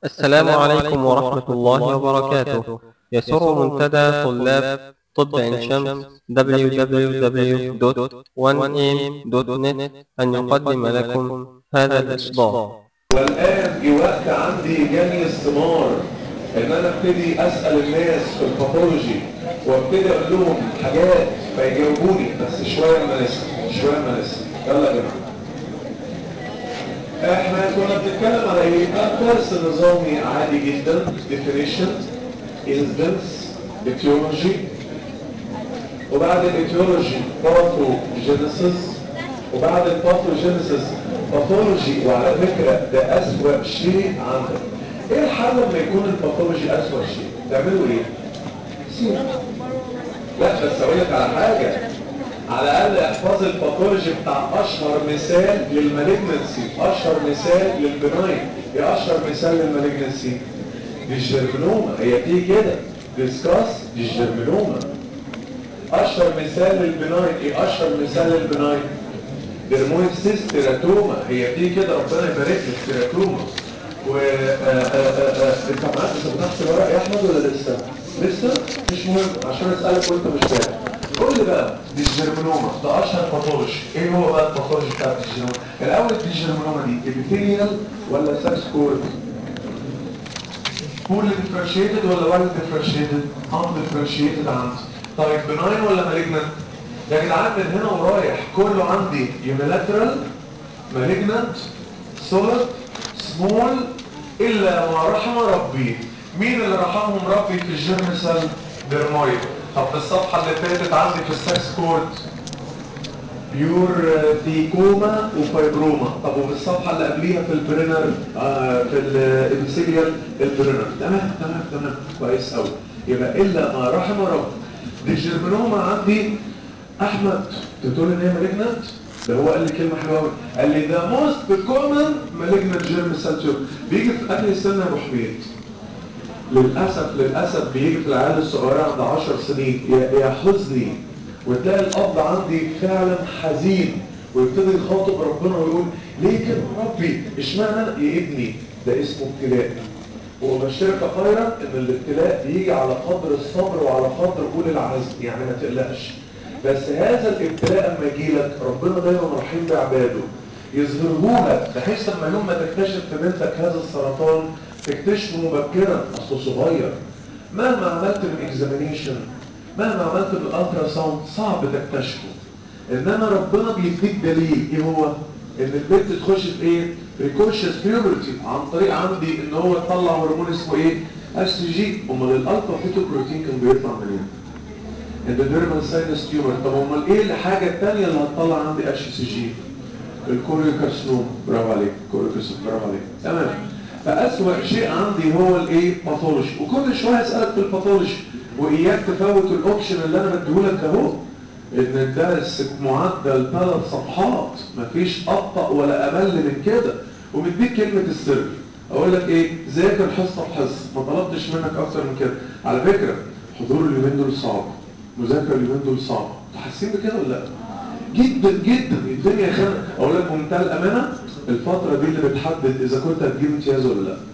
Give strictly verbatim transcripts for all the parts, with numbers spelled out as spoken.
السلام عليكم ورحمة الله وبركاته. يسر منتدى طلاب طب عين شمس دبليو دبليو دبليو دوت وان إيه إم دوت نت أن يقدم لكم هذا الإصدار. والآن جه وقت عندي جاني الثمار إن أنا أبتدي أسأل الناس في الباثولوجي وأبتدي أقول لهم حاجات فيجاوبوني، بس شوية ما نسمع شوية ما نسمع. يلا يا جماعة. احنا كنا بنتكلم على ايه؟ درس نظامي عادي جدا. definition incidence etiology، وبعد الاتيولوجي pathogenesis، وبعد الباثوجينيسيس باثولوجي. وعلى فكرة ده أسوأ شيء عندك. ايه الحل لما يكون الباثولوجي أسوأ شيء؟ تعملوا ايه؟ سير. لا بس اقول لك على حاجة، على الاقل احفظ الباثولوجي بتاع اشهر مثال للمالجنسي، اشهر مثال للبناين. ايه اشهر مثال للمالجنسي؟ دي الجيرمنوما. هي بتيجي كده ديسكاس دي الجيرمنوما. اشهر مثال للبناين ايه؟ اشهر مثال للبناين درمويد سيست تيراتوما. هي بتيجي كده ربنا يبارك لك تيراتوما. و انت معاك فتحت الورق يا احمد ولا لسه؟ لسه؟ مش مهم عشان اسالك وانت مش فاهم. قول لي بقى دي الجيرمنوما ده اشهر باثولوجي. ايه هو بقى الباثولوجي بتاع الجيرمنوما؟ الاول دي الجيرمنوما دي ابيثيليال ولا ساكس كورد؟ فول ديفرنشيتد ولا وايد ديفرنشيتد؟ ان ديفرنشيتد عندي. طيب بناين ولا مالجنت؟ يا جدعان من هنا ورايح كله عندي يونيلاترال مالجنت سوليد سمول الا ما رحم ربي. مين اللي رحمهم ربي في الجيرم سيل؟ درمويد. طب في الصفحه اللي فاتت عندي في السكس كورد بيور تيكوما وفايبروما. طب وفي الصفحه اللي قبليها في البرينر آه في الابيثيليال البرينر. تمام تمام تمام كويس قوي. يبقى الا ما رحم ربي. دي الجيرمنوما عندي. احمد تقول ان هي مالجنت؟ ده هو قال لي كلمه حلوه قوي، قال لي ده موست كومن مالجنت جيرم سيل تيوب. بيجي في انهي سن يا ابو حميد؟ للاسف للاسف بيجي في العيال الصغيره عند عشر سنين. يا يا حزني. وتلاقي الاب عندي فعلا حزين ويبتدي يخاطب ربنا ويقول ليه كده يا ربي؟ اشمعنى انا؟ يا ابني ده اسمه ابتلاء. وبشرك خيرا ان الابتلاء بيجي على قدر الصبر وعلى قدر قول العزم، يعني ما تقلقش. بس هذا الابتلاء اما يجي لك ربنا دايما رحيم بعباده، يظهره لك بحيث لما يوم ما تكتشف في بنتك هذا السرطان تكتشفه مبكرا. اصله صغير. مهما عملت من اكزامينيشن، مهما عملت من الالترا ساوند صعب تكتشفه. انما ربنا بيديك دليل. ايه هو؟ ان البنت تخش في ايه؟ بريكوشس بيوبرتي عن طريق عندي ان هو يطلع هرمون اسمه ايه؟ اس جي. امال الالفا فيتو بروتين كان بيطلع منين؟ اندوديرمال ساينس تيومر. طب امال ايه الحاجه الثانيه اللي هتطلع عندي اتش سي جي؟ الكوريوكارسنوم. برافو عليك كوريوكارسنوم. برافو عليك تمام. فاسوأ شيء عندي هو الايه؟ باثولوجي. وكل شويه اسالك في الباثولوجي واياك تفوت الاوبشن اللي انا بديهولك اهو، ان الدرس معدل ثلاث صفحات مفيش ابطأ ولا امل من كده. ومديك كلمه السر اقول لك ايه؟ ذاكر حصه بحصه، ما طلبتش منك اكتر من كده. على فكره حضور اليومين دول صعب، مذاكره اليومين دول صعب. حاسين بكده ولا لا؟ جدا جدا الدنيا خانقه. اقول لك بمنتهى الامانه الفتره دي اللي بتحدد اذا كنت هتجيب امتياز ولا لا.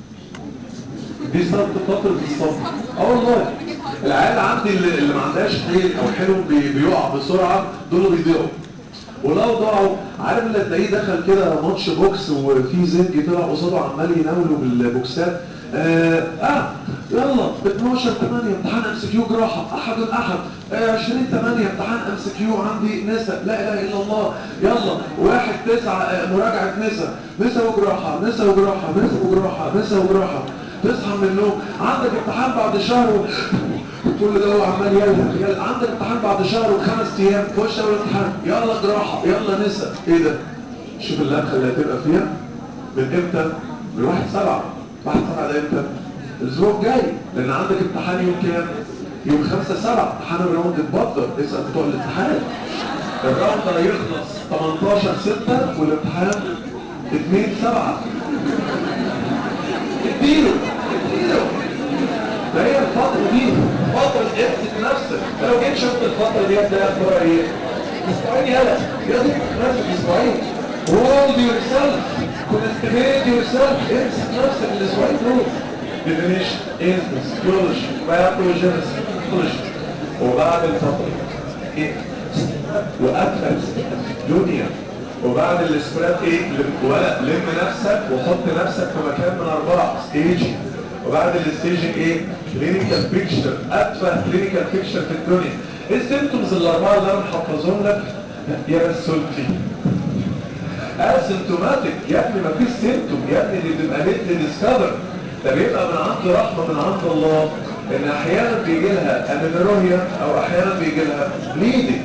دي صارت فتره الصبر. اه والله العيال عندي اللي, اللي ما عندهاش حيل او حلم بي بيقع بسرعه دول بيضيعوا. ولو ضاعوا عارف اللي تلاقيه دخل كده ماتش بوكس وفي زنج طلع قصاده عمال يناوله بالبوكسات. اه, آه يلا اتناشر تمانية امتحان ام سي كيو جراحه احد احد. آه عشرين تمانية امتحان ام سي كيو عندي نسا لا اله الا الله. يلا واحد تسعة آه مراجعه نسا نسا وجراحه نسا وجراحه نسا وجراحه نسا وجراحه. تصحى من النوم عندك امتحان بعد شهر و... كل ده هو عمال يلا يلا عندك امتحان بعد شهر وخمس ايام خش اول امتحان يلا جراحه يلا نسا. ايه ده؟ شوف اللبخه اللي هتبقى فيها من امتى؟ من واحد سبعة. واحد سبعة ده امتى؟ الاسبوع الجاي. لان عندك امتحان يوم كام؟ يوم خمسة سبعة امتحان الراوند اتبطل. اسال بتوع الامتحان. الراوند هيخلص تمنتاشر ستة والامتحان اتنين سبعة. اديله اديله. فهي الفترة دي فترة امسك نفسك. لو جيت شفت الفترة دي هتلاقي اخبارها ايه؟ اسبوعين يلا يا دوب نفسك اسبوعين. hold yourself concentrate yourself امسك نفسك الاسبوعين دول definition instance theology pathogenesis theology وبعد الفترة ايه وقفل الدنيا وبعد الاسبراد ايه ولا لم نفسك وحط نفسك في مكان من اربعة ستيج وبعد الستيج ايه كلينيكال بيكتشر اتفه كلينيكال بيكتشر في الدنيا ايه السيمتومز الاربعه اللي انا محفظهم لك يا رسولتي اسيمتوماتيك يا ابني مفيش سيمتوم يا ابني اللي بتبقى ليت ديسكفر ده بيبقى من عند رحمه من عند الله ان احيانا بيجي لها امينوريا او احيانا بيجي لها بليدنج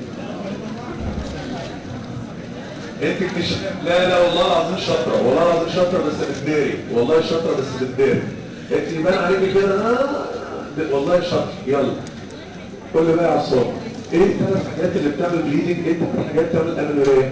انت اكتشف لا لا والله العظيم شاطره والله العظيم شاطره بس بتداري والله شاطره بس بتداري انت يبان عليكي كده آه والله شاطره يلا قول لي بقى يا عصام ايه الثلاث حاجات اللي بتعمل بليدنج ايه الثلاث حاجات بتعمل امينوريا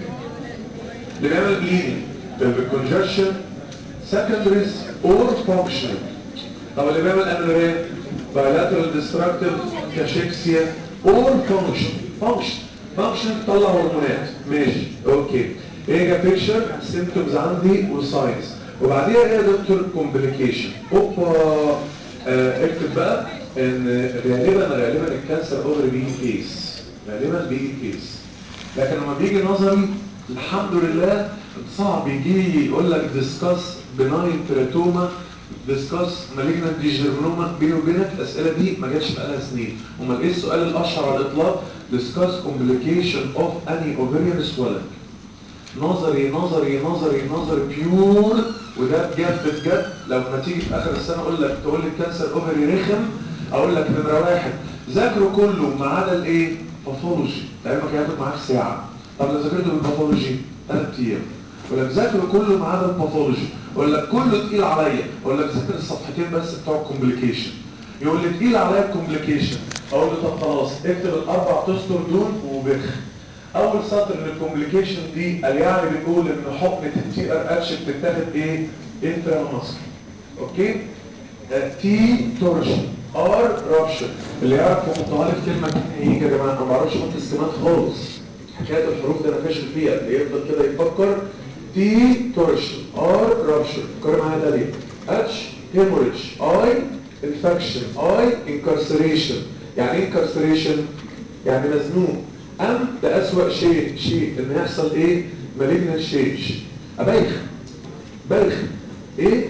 اللي بيعمل بليدنج بالكونجكشن سكندريز اور فانكشنال طب اللي بيعمل امينوريا بايلاترال ديستراكتيف كاشيكسيا اور فانكشن فانكشن فانكشن تطلع هرمونات ماشي اوكي ايه جا بيكتشر سيمبتومز عندي وساينز وبعديها ايه يا دكتور كومبليكيشن اوبا آه اكتب بقى ان غالبا غالبا الكانسر اوفري بيجي كيس غالبا بيجي كيس لكن لما بيجي نظري الحمد لله صعب يجي يقول لك ديسكاس بناين تيراتوما ديسكاس مالجنانت ديجيرنوما بيني وبينك الاسئله دي ما جاتش بقالها سنين امال ايه السؤال الاشهر على الاطلاق ديسكاس كومبليكيشن اوف اني اوفريان سويلنج نظري نظري نظري نظري بيور وده بجد بجد لو ما تيجي في اخر السنه اقول لك تقول لي كانسر اوفري رخم اقول لك نمره واحد ذاكره كله ما عدا الايه باثولوجي علمك هياخد معاك ساعه طب لو ذاكرته بالباثولوجي ثلاث ايام ولا بذاكره كله ما عدا الباثولوجي ولا كله تقيل عليا ولا بذاكر الصفحتين بس بتوع الكومبليكيشن يقول لي تقيل عليا الكومبليكيشن اقول له طب خلاص اكتب الاربع تستر دول وبخ اول سطر من الكومبليكيشن دي قال يعني بنقول ان حقنه التي ار اتش بتتاخد ايه انتراماسكولار اوكي تي تورشن ار رابشن اللي يعرف يحطها لي في كلمه ايه يا جماعه انا ما بعرفش احط اسكيمات خالص حكايه الحروف ده انا فاشل فيها اللي يفضل كده يفكر تي تورشن ار رابشن فكر معايا ده ليه اتش هيموريدج اي انفكشن اي انكارسريشن يعني ايه انكارسريشن يعني مزنوق ام ده اسوأ شيء شيء ان يحصل ايه مالجنال شيج ابايخ بايخ ايه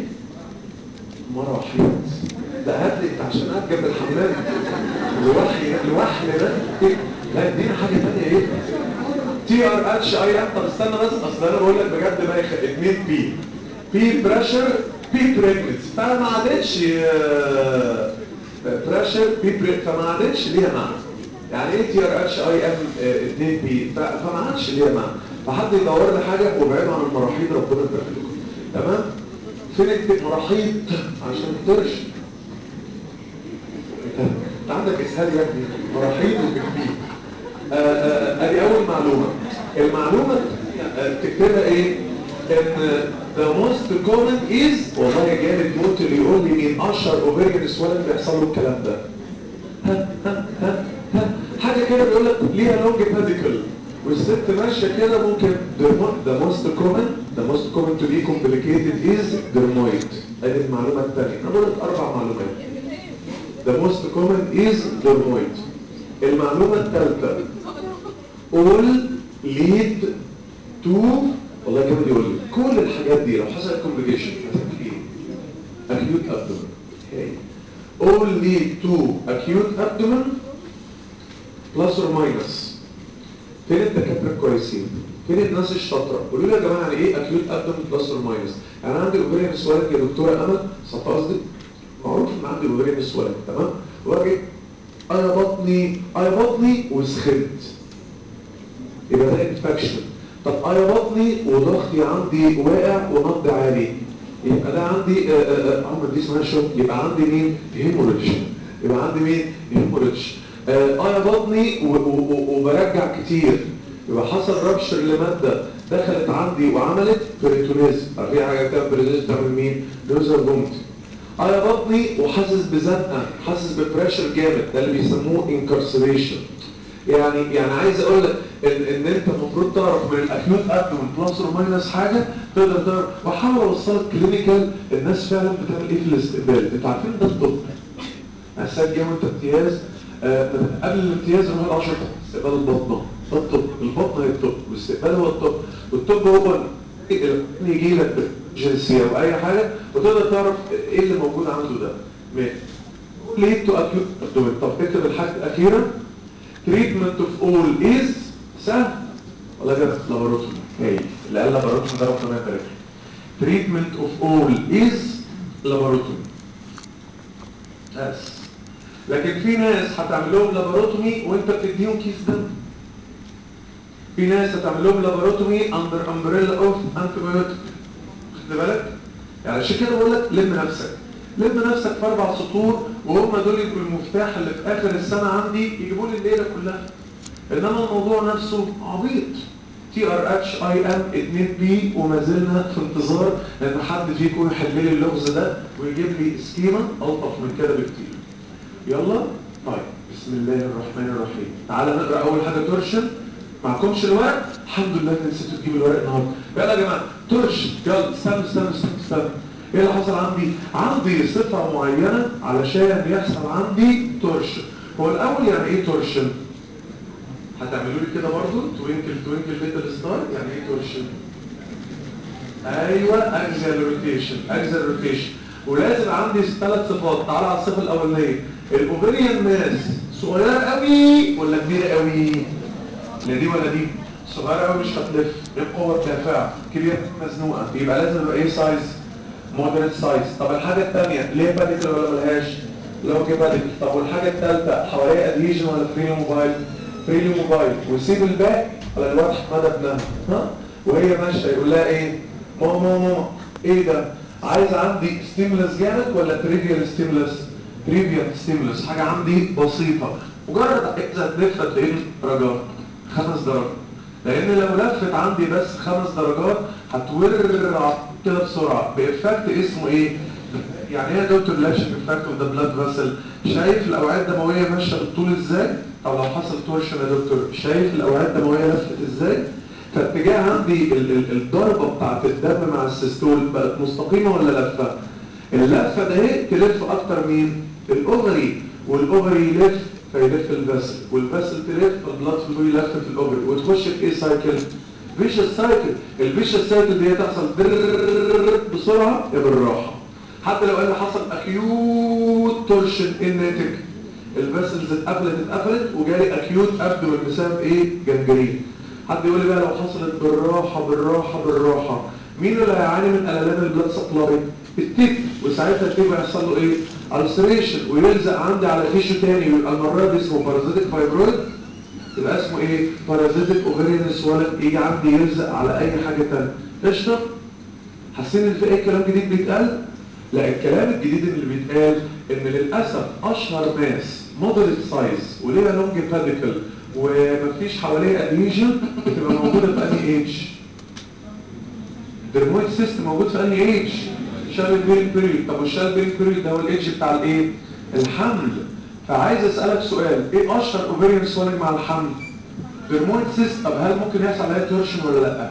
مراحيض ده هات لي عشان اتجنب الحمام لوحي لوحي ده إيه؟ لا ادينا حاجه ثانيه ايه تي ار اتش اي ام طب استنى بس اصل انا بقول لك بجد بايخه اتنين بي بي بريشر بي بريجننسي فما عادتش بريشر بي بريجننسي فما عادتش ليها معنى يعني ايه تي ار اتش اي ام اتنين بي فما عادش ليها معنى فحد يدور لي حاجه وبعيد عن المراحيض ربنا يبارك لكم تمام فين المراحيض عشان ترش انت عندك اسهال يا ابني مراحيض وبكبير ادي اول معلومه المعلومه تكتبها ايه ان the most common is والله يا جامد موت اللي يقول لي مين اشهر اوفيريان سويلنج بيحصل له الكلام ده ها ها ها ها حاجه كده بيقول لك ليها لونج باديكل والست ماشيه كده ممكن the most common the most common to be complicated is dermoid ادي المعلومه الثانيه انا بقول لك اربع معلومات the most common is dermoid المعلومه الثالثه all lead to والله كمان يقول لي كل الحاجات دي لو حصلت complication هتعمل ايه acute abdomen okay. all lead to acute abdomen plus or minus فين الدكاتره الكويسين فين الناس الشاطره قولوا لي يا جماعه يعني ايه acute abdomen plus or minus يعني انا عندي اوفيريان سويلنج يا دكتوره امل صف قصدي معروف ان عندي اوفيريان سويلنج تمام واجي انا بطني انا بطني وسخنت يبقى ده انفكشن طب انا بطني وضغطي عندي واقع ونبض عالي يبقى ده عندي عمر دي اسمها شوك يبقى عندي مين هيموريدج يبقى عندي مين هيموريدج انا بطني وبرجع كتير يبقى حصل رابشر لماده دخلت عندي وعملت بريتونيزم في حاجه بتعمل بريتونيزم تعمل مين نوزر بومت انا بطني وحاسس بزنقه حاسس ببريشر جامد ده اللي بيسموه انكارسريشن يعني يعني عايز اقول لك ان ان انت المفروض تعرف من الاكيوت ابدومين بلس اور ماينس حاجه تقدر تعرف. واحاول اوصلك كلينيكال الناس فعلا بتعمل ايه في الاستقبال. انتوا عارفين ده الطب اساسا جه وانت امتياز آه قبل الامتياز روح العشر استقبال البطنه. ده الطب، البطنه هي الطب والاستقبال هو الطب. والطب هو يجي لك جنسيه او اي حاجه وتقدر تعرف ايه اللي موجود عنده ده. ماشي. ليه تو اكيوت ابدومين. طب اكتب الحاجه الاخيره. treatment of all is سهل ولا جاب لاباروتومي؟ هاي اللي قال لاباروتومي ده رقم ثلاثة. treatment of all is لاباروتومي بس. لكن في ناس هتعمل لهم لاباروتومي وانت بتديهم كيس دم. في ناس هتعمل لهم لاباروتومي under umbrella of antibiotic. خد بالك؟ يعني عشان كده بقول لك لم نفسك. لم نفسك في اربع سطور وهم دول يبقوا المفتاح اللي في اخر السنه عندي يجيبوا لي الليله كلها. انما الموضوع نفسه عبيط. تي ار اتش اي ام اتنين بي وما زلنا في انتظار ان حد فيكم يحل لي اللغز ده ويجيب لي سكيما الطف من كده بكتير. يلا طيب بسم الله الرحمن الرحيم. تعالى نقرا اول حاجه تورشن. معكمش الورق؟ الحمد لله ان نسيتوا تجيب الورق النهارده. يلا يا جماعه تورشن. يلا استنوا استنوا استنوا استنوا. ايه اللي حصل عندي؟ عندي صفه معينه علشان يحصل عندي تورشن. هو الاول يعني ايه تورشن؟ هتعملوا لي كده برضه توينكل توينكل ليتل ستار. يعني ايه تورشن؟ ايوه اكزيال روتيشن. اكزيال روتيشن. ولازم عندي ثلاث صفات. تعالى على الصفه الاولانيه. الاوفريان ماس صغيره قوي ولا كبيره قوي؟ لا دي ولا دي. صغيره قوي مش هتلف. ايه القوه الدافعه؟ كبيره مزنوقه. يبقى لازم يبقى ايه سايز؟ مودريت سايز. طب الحاجه الثانيه ليه باديكل ولا ملهاش؟ لو جه باديكل. طب والحاجه الثالثه حواليها ادهيجن ولا فري موبايل؟ فري موبايل. ويسيب الباقي على الواد حماده ابنها. ها وهي ماشيه يقول لها ايه؟ ماما ماما ايه ده؟ عايز عندي ستيمولس جامد ولا تريفيال ستيمولس؟ تريفيال ستيمولس. حاجه عندي بسيطه. مجرد اذا تلف قد ايه درجات؟ خمس درجات. لان لو لفت عندي بس خمس درجات هتورع كده بسرعه بإفكت اسمه ايه؟ يعني ايه دكتور لاشن افكت اوف ذا بلاد فاسل؟ شايف الاوعيه الدمويه ماشيه بالطول ازاي؟ او لو حصل تورشن يا دكتور شايف الاوعيه الدمويه لفت ازاي؟ فاتجاه عندي ال ال الضربه بتاعت الدم مع السيستول بقت مستقيمه ولا لفه؟ اللفه ده اهي تلف اكتر مين؟ الاوفري. والاوفري يلف فيلف الفاسل والفاسل تلف فالبلاد فلو يلف في الاوفري وتخش في ايه سايكل؟ فيشس سايكل. الفيشس سايكل دي تحصل بسرعه يا بالراحه. حتى لو قال حصل اكيوت تورشن الناتج الفاسلز اتقفلت اتقفلت وجالي اكيوت ابدومين بسبب ايه؟ جنجرين. حد يقول لي بقى لو حصلت بالراحه بالراحه بالراحه مين اللي هيعاني من قللان البلاد سبلاي؟ التيب. وساعتها التيب هيحصل له ايه؟ ألسريشن ويلزق عندي على تيشو تاني ويبقى المره دي اسمه بارازيتيك فايبرويد. يبقى اسمه ايه؟ بارازيتيك اوفيريان سوالن. يجي عندي يلزق على اي حاجه ثانيه. قشطه؟ حاسين ان في اي كلام جديد بيتقال؟ لا الكلام الجديد اللي بيتقال ان للاسف اشهر ماس مودريت سايز وليها لونج باديكل ومفيش حواليها ادهيجن بتبقى موجوده في انهي ايج؟ الدرمويد سيستم موجود في انهي ايج؟ شال بيريد بيريد. طب والشال بيريد بيريد ده هو الايدج بتاع الايه؟ الحمل. فعايز اسالك سؤال ايه اشهر اوفيريان سوالنج مع الحمل؟ درمويد سيستم. طب هل ممكن يحصل عليها تورشن ولا لا؟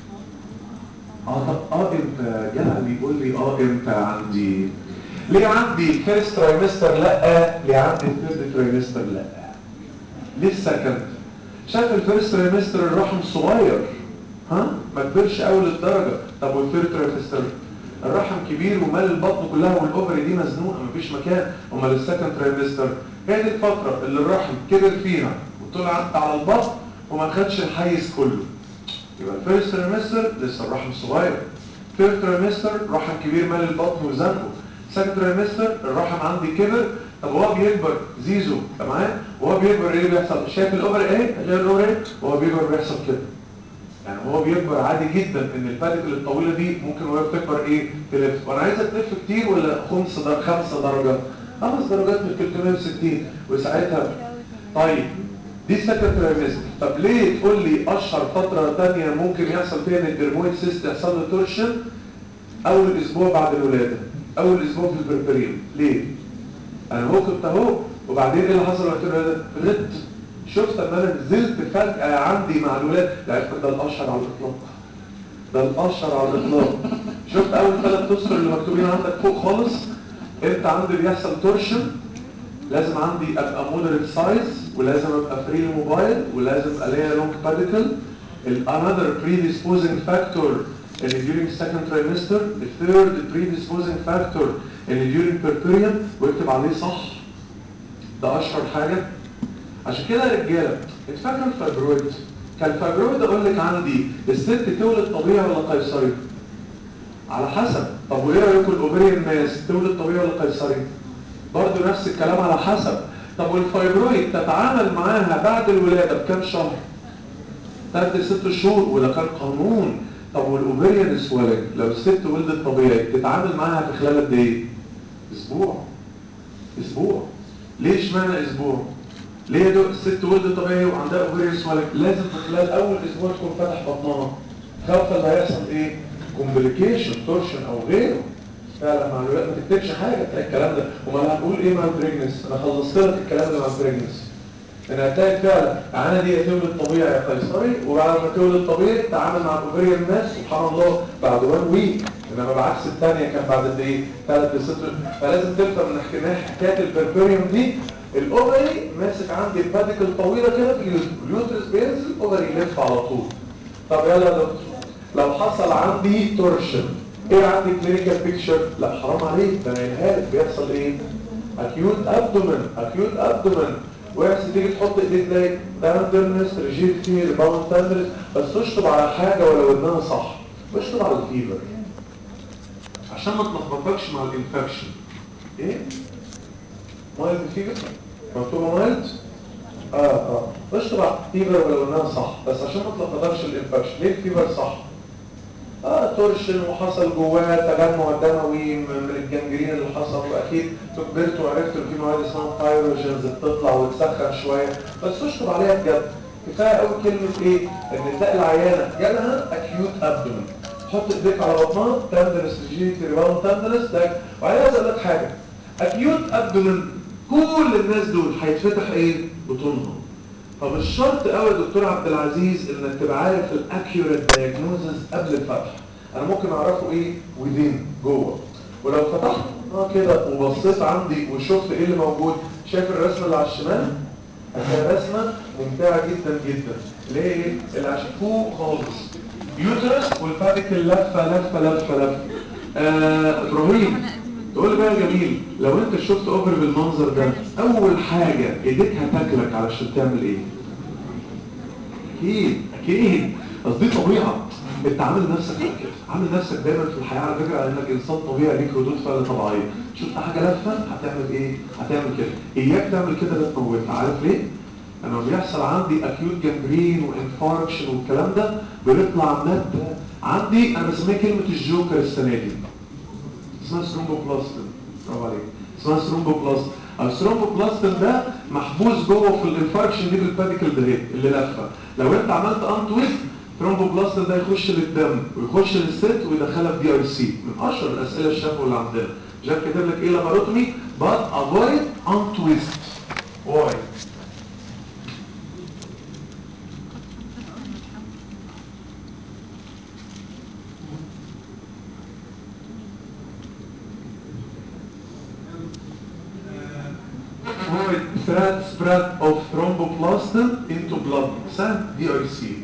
اه طب اه امتى؟ جدع بيقول لي اه امتى عندي؟ ليه عندي الفيرست ترايمستر لا؟ ليه عندي الثيرد ترايمستر لا؟ ليه السكند؟ شايف الفيرست ترايمستر الرحم صغير ها؟ ما كبرش قوي للدرجه. طب والثيرد ترايمستر الرحم كبير ومال البطن كلها والاوفري دي مزنوقه مفيش مكان. امال السكند ترايمستر هي دي الفتره اللي الرحم كبر فيها وطلع على البطن وما خدش الحيز كله. يبقى الفيرست ترايمستر لسه الرحم صغير. ثيرد ترايمستر رحم كبير مال البطن وزنقه. سكند ترايمستر الرحم عندي كبر. طب هو بيكبر زيزو تمام؟ وهو بيكبر ايه بيحصل؟ شايف الاوفر ايه؟ غير الاوفر ايه؟ وهو بيكبر بيحصل كده. يعني هو بيكبر عادي جدا ان الباديكل الطويله دي ممكن وهي بتكبر ايه؟ تلف. وانا عايزها تلف كتير ولا خمس در... خمسه درجه؟ خمس درجات من ثلاثمية وستين وساعتها طيب دي سكند ترايمستر. طب ليه تقول لي اشهر فتره ثانيه ممكن يحصل فيها ان الدرمويد سيست يحصل له تورشن؟ اول اسبوع بعد الولاده. اول اسبوع في البربريم. ليه؟ انا هو كنت اهو وبعدين ايه اللي حصل وقت الولاده؟ ردت شفت لما انا نزلت فجأة عندي مع الولاد، عرفت ده الاشهر على الاطلاق، ده الاشهر على الاطلاق. شفت اول ثلاث اسطر اللي مكتوبين عندك فوق خالص، انت عندي بيحصل تورشن، لازم عندي ابقى مودريت سايز، ولازم ابقى فري موبايل، ولازم ابقى ليا لونج باديكل. another predisposing factor اللي during second trimester. the third predisposing factor اللي during purpurium، واكتب عليه صح، ده اشهر حاجه. عشان كده يا رجاله انت فاكر الفايبرويد؟ كان الفايبرويد اقول لك عندي الست تولد طبيعي ولا قيصري؟ على حسب. طب وايه رايكم الاوفريان ماس تولد طبيعي ولا قيصري؟ برضه نفس الكلام على حسب. طب والفايبرويد تتعامل معاها بعد الولاده بكام شهر؟ ثلاث ست شهور، وده كان قانون. طب والاوفريان سوالج لو الست ولدت طبيعي تتعامل معاها في خلال قد ايه؟ اسبوع. اسبوع. ليه اشمعنى اسبوع؟ ليه دو الست ولدت طبيعي وعندها اوفريان سوالج لازم في خلال اول اسبوع تكون فاتح بطنها، خوفا اللي هيحصل ايه؟ كومبليكيشن، تورشن او غيره. فعلا مع الولاد ما تكتبش حاجه تلاقي الكلام ده. امال هنقول ايه مع البريجنس؟ انا خلصت لك الكلام اللي مع البريجنس. انا هتلاقي فعلا العانه دي تولد طبيعي يا قيصري، وبعد ما تولد طبيعي تعامل مع الاوفريان ماس سبحان الله بعد وان ويك، انما بعكس الثانيه كان بعد قد ايه؟ ثلاث لست. فلازم تفهم ان حكيناها حكايه البربريوم دي. الاوفري ماسك عندي الباديكل طويله كده في اليوترس، اليوترس بينزل الاوفري يلف على طول. طب يلا يا دكتور لو حصل عندي تورشن ايه عندي كلينيكال بيكتشر؟ لا حرام عليك، ده انا قايلها لك بيحصل ايه؟ اكيوت ابدومن، اكيوت ابدومن. ويحصل تيجي تحط ايديك تلاقي ده تيرنس ريجيديتي ريباوند تندرس، بس تشطب على حاجه ولو انها صح، اشطب على الفيفر عشان ما تلخبطكش مع الانفكشن. ايه؟ مايلد فيفر مكتوبه مايلد؟ اه اه اشطب على الفيفر ولو انها صح، بس عشان ما تلخبطكش الانفكشن. ليه الفيفر صح؟ اه تورشن وحصل جواه تجمع دموي من الجنجرين اللي حصل، واكيد كبرت وعرفت ان في مواد اسمها بايروجينز بتطلع وتسخن شويه، بس اشطب عليها بجد. كفايه قوي كلمه ايه؟ ان تلاقي العيانه جالها اكيوت ابدومن، حط ايديك على بطنها تندرس ريجيتي ريباوند تندرس ده. وعايز اقول لك حاجه، اكيوت ابدومن كل الناس دول هيتفتح ايه؟ بطونهم. طب الشرط قوي يا دكتور عبد العزيز انك تبقى عارف الاكيوريت دايجنوزز قبل الفتح. انا ممكن اعرفه ايه؟ وذين جوه. ولو فتحت اه كده وبصيت عندي وشفت ايه اللي موجود، شايف الرسمه اللي على الشمال؟ هتلاقي رسمه ممتعه جدا جدا اللي هي ايه؟ اللي عشان فوق خالص يوترس والفاتيكل لفه لفه لفه لفه. آه ابراهيم تقول لي بقى جميل، لو انت شفت اوفر بالمنظر ده اول حاجه ايديك هتاكلك علشان تعمل ايه؟ اكيد اكيد قصدي طبيعه. انت عامل نفسك على كده، عامل نفسك دايما في الحياه على فكره على انك انسان طبيعي ليك ردود فعل طبيعيه. شفت حاجه لفه هتعمل ايه؟ هتعمل كده. اياك تعمل كده لا تموتها. عارف ليه؟ لما بيحصل عندي اكيوت جانجرين وانفاركشن والكلام ده بيطلع ماده عندي انا بسميها كلمه الجوكر السنه دي، اسمها ثرومبوبلاستين. برافو عليك، اسمها ثرومبوبلاستين. الثرومبوبلاستين ده محبوس جوه في الانفاركشن دي بالباديكل ده اللي لفه. لو انت عملت انتويست ثرومبوبلاستين ده يخش للدم ويخش للست ويدخلها في دي اي سي. من اشهر الاسئله الشفويه اللي عندنا. جاب كاتب لك ايه لاباروتومي بات افويد انتويست. واي؟ Threat spread of thromboplastin into blood, سهل دي اي سي.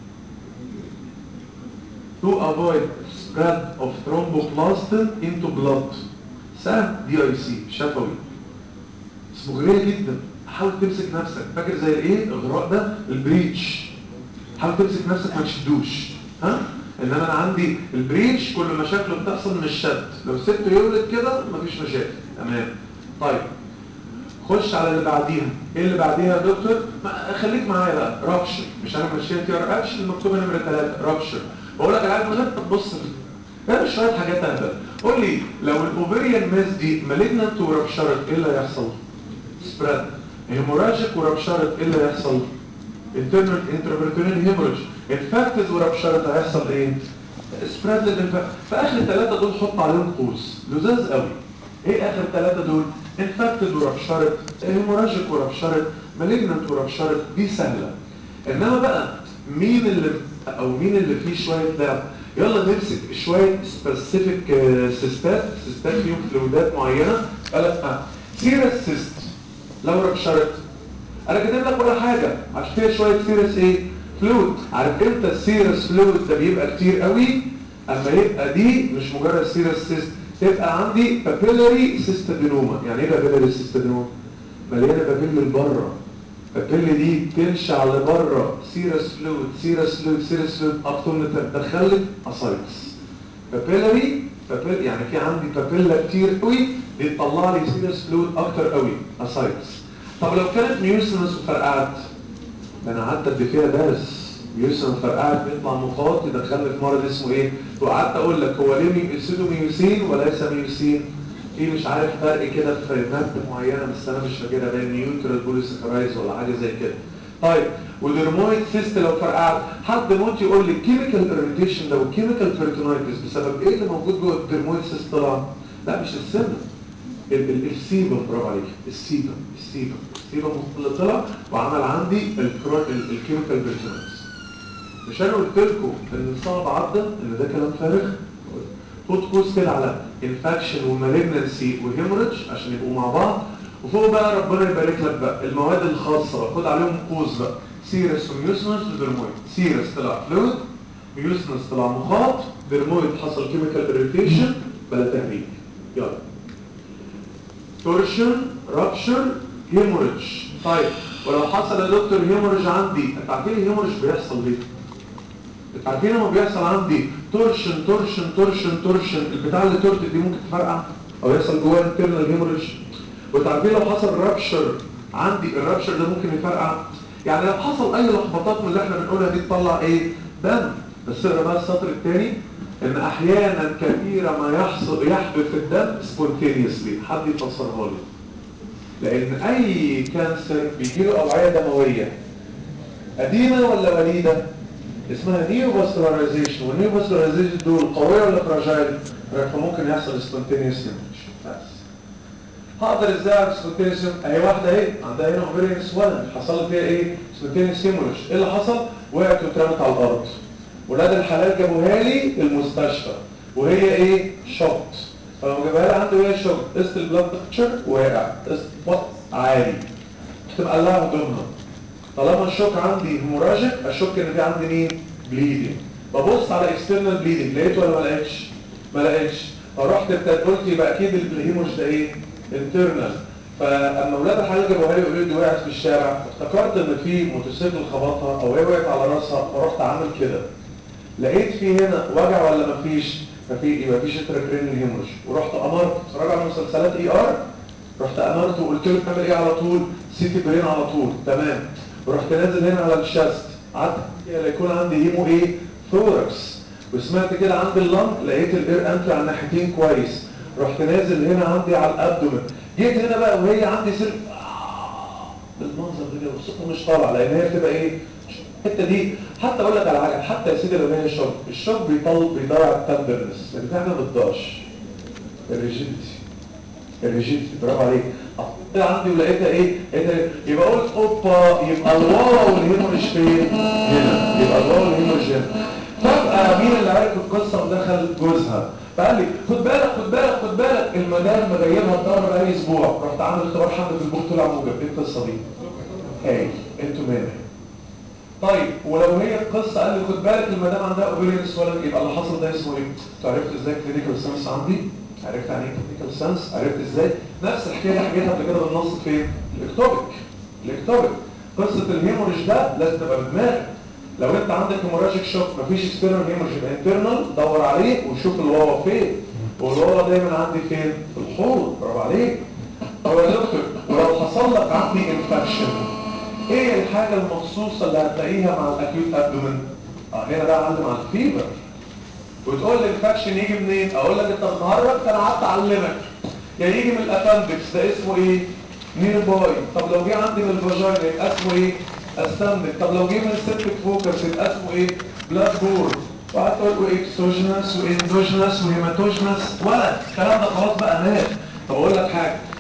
To avoid spread of thromboplastin into blood, سهل دي اي سي شفوي. اسمه غريب جدا. حاول تمسك نفسك، فاكر زي الايه؟ الغراء ده البريتش. حاول تمسك نفسك ما تشدوش. ها؟ انما انا عندي البريتش كل مشاكله بتحصل من الشد، لو سبته يولد كده مفيش مشاكل. تمام. طيب خش على اللي بعديها. ايه اللي بعديها يا دكتور؟ خليك معايا بقى. رابشر، مش انا ماشيه تي ار اتش المكتوبه نمره ثلاثة رابشر. بقول لك العيال من غير تبص ده مش شويه حاجات اهبل. قول لي لو الاوفريان ماس دي مالجنت ورابشرت ايه اللي هيحصل؟ سبريد. هيموراجيك ورابشرت ايه اللي هيحصل؟ انترنال انترابريتونيال هيموريج. انفكتد ورابشرت هيحصل ايه؟ سبريد للانفكت. فاخر ثلاثه دول حط عليهم قوس لزاز قوي. ايه اخر ثلاثه دول؟ انفكتد ورابشرت، هيموراجيك ورابشرت، مالجنانت ورابشرت دي سهله. انما بقى مين اللي او مين اللي فيه شويه لعب؟ يلا نمسك شويه سبيسيفيك سيستات سيستات فيهم فلويدات معينه. قال لك اه سيرس سيست لو رابشرت انا كاتب لك ولا حاجه عشان فيها شويه سيرس ايه فلويد. عارف امتى السيرس فلويد ده بيبقى كتير قوي؟ اما يبقى دي مش مجرد سيرس سيست، تبقى عندي بابيلاري سيستادينوما. يعني ايه بابيلاري سيستادينوما؟ مليانه بابيل لبره، البابيل دي تنشع لبره، سيرس فلويد سيرس فلويد سيرس فلويد ابطل تدخلت اسايتس. بابيلاري بابيل يعني في عندي بابيلا كتير قوي بيطلع لي سيرس فلويد اكتر قوي اسايتس. طب لو كانت ميوسنس وفرقعت، ده انا قعدت ادي فيها درس ميوسنس وفرقعت بيطلع مخاط يدخلني في مرض اسمه ايه؟ وقعدت اقول لك هو ليه سودو ميوسين وليس ميوسين؟ في مش عارف فرق كده في ماده معينه بس انا مش فاكرها، باين نيوترال بوليساكرايز ولا حاجه زي كده. طيب ودرمويد سيست لو فرقعت، حد موت يقول لي الكيميكال اريتيشن ده والكيميكال بيرتونايتس بسبب ايه اللي موجود جوه الدرمويد سيست طلع؟ لا مش السم، السيبم. برافو عليك، السيبم السيبم السيبم اللي طلع وعمل عندي الكيميكال بيرتونايتس. مش انا قلت لكم ان الصعب عدى ان ده كلام فارغ؟ خد قوس كده على انفكشن ومالجنسي وهيموريدج عشان يبقوا مع بعض، وفوق بقى ربنا يبارك لك بقى المواد الخاصه خد عليهم قوس بقى. سيرس وميوسنس ودرمويد. سيرس طلع فلويد، ميوسنس طلع مخاط، درمويد حصل كيميكال اريتيشن بلا تهريج. يلا تورشن رابشر هيموريدج. طيب ولو حصل يا دكتور هيموريدج عندي، انت عارفين الهيموريدج بيحصل ليه؟ انت عارفين لما بيحصل عندي تورشن تورشن تورشن تورشن البتاع اللي تورت دي ممكن تفرقع او يحصل جواه انترنال هيموريدج. وانت عارفين لو حصل رابشر عندي الرابشر ده ممكن يفرقع. يعني لو حصل اي لخبطات من اللي احنا بنقولها دي تطلع ايه؟ دم. بس اقرا بقى السطر الثاني ان احيانا كثيرا ما يحصل يحدث في الدم سبونتينيوسلي. حد يفسرها لي؟ لان اي كانسر بيجي له اوعيه دمويه قديمه ولا وليده اسمها نيو فاسكولاريزيشن، والنيو فاسكولاريزيشن دول قويه ولا فراجايل؟ فممكن يحصل سبونتينيوس هيموريدج. بس هقدر ازاي اعرف سبونتينيوس هيموريدج؟ اهي واحده اهي عندها هنا اوفيريان سوالن حصل فيها ايه؟ سبونتينيوس هيموريدج. ايه اللي حصل؟ وقعت واترمت على الارض. ولاد الحلال جابوها لي المستشفى وهي ايه؟ شوت. فلو جابها لي عندي وهي شوت قست البلاد بريشر وقع، قست بط عالي، تبقى لها هدومها. طالما الشوك عندي هيموراجيك اشك ان في عندي مين؟ بليدنج. ببص على اكسترنال بليدنج لقيت ولا ما لقيتش؟ ما لقيتش. فرحت قلت يبقى اكيد الهيموج ده ايه؟ انترنال. فاما اولاد الحلال جابوها لي وقالوا لي وقعت في الشارع، افتكرت ان في موتوسيكل خبطها او هي وقعت على راسها، فرحت عامل كده. لقيت في هنا وجع ولا مفيش؟ ففي يبقى مفيش انتراكرينال هيموج. ورحت امرت اتفرج على مسلسلات اي ار، رحت امرت وقلت له تعمل ايه على طول؟ سيتي برين على طول. تمام. ورحت نازل هنا على الشاست، قعدت يكون عندي هيمو ايه؟ ثوركس. وسمعت كده عند اللنج لقيت الاير انتري على الناحيتين كويس. رحت نازل هنا عندي على الابدومن. جيت هنا بقى وهي عندي سر بالمنظر ده والصوت مش طالع لان هي بتبقى ايه؟ الحته دي حتى اقول لك على حاجه، حتى يا سيدي لو هي الشوك، الشوك بيطل بيضيع التندرنس اللي بتاعنا ما بتضيعش الريجيدتي. الريجيدتي برافو عليك. اطلع عندي ولقيتها ايه؟ ايه يبقى قلت اوبا، يبقى الواو والهيموريج فين؟ هنا. يبقى الواو والهيموريج هنا. فجأة مين اللي عارف القصه ودخل جوزها؟ فقال لي خد بالك خد بالك خد بالك المدام مغيبها الدوره بقالي اسبوع. رحت عامل اختبار حمل في البوق طلع موجب. ايه القصه دي؟ هاي انتوا مالك؟ طيب ولو هي القصه قال لي خد بالك المدام عندها اوفيريان سوالن، يبقى اللي حصل ده اسمه ايه؟ انتوا عرفتوا ازاي كلينيكال سنس عندي؟ عرفت يعني ايه كلينيكال سنس؟ عرفت ازاي؟ نفس الحكايه دي حكيتها قبل كده بالنص فين؟ الاكتوبيك. الاكتوبيك قصه الهيموريج ده لازم تبقى بدماغك. لو انت عندك هيموراجيك شوك مفيش اكسترنال هيموريج يبقى انترنال، دور عليه وشوف الواوا فين. والواوا دايما عندي فين؟ في الحوض. برافو عليك. هو يا دكتور ولو حصل لك عندي انفكشن ايه الحاجة المخصوصة اللي هتلاقيها مع الاكيوت ابدومن؟ اه هنا بقى عندي مع الفيبر. وتقول لي الانفكشن يجي منين؟ اقول لك انت النهارده انا قعدت اعلمك يا يجي من الابندكس ده اسمه ايه؟ نير باي. طب لو جه عندي من الفاجينا يبقى اسمه ايه؟ استندك. طب لو جه من السيبتيك فوكس يبقى اسمه ايه؟ بلاد بور. وقعدت اقول اكسوجينس واندوجينس وهيماتوجينس ولا الكلام ده خلاص بقى مات. طب اقول لك حاجه،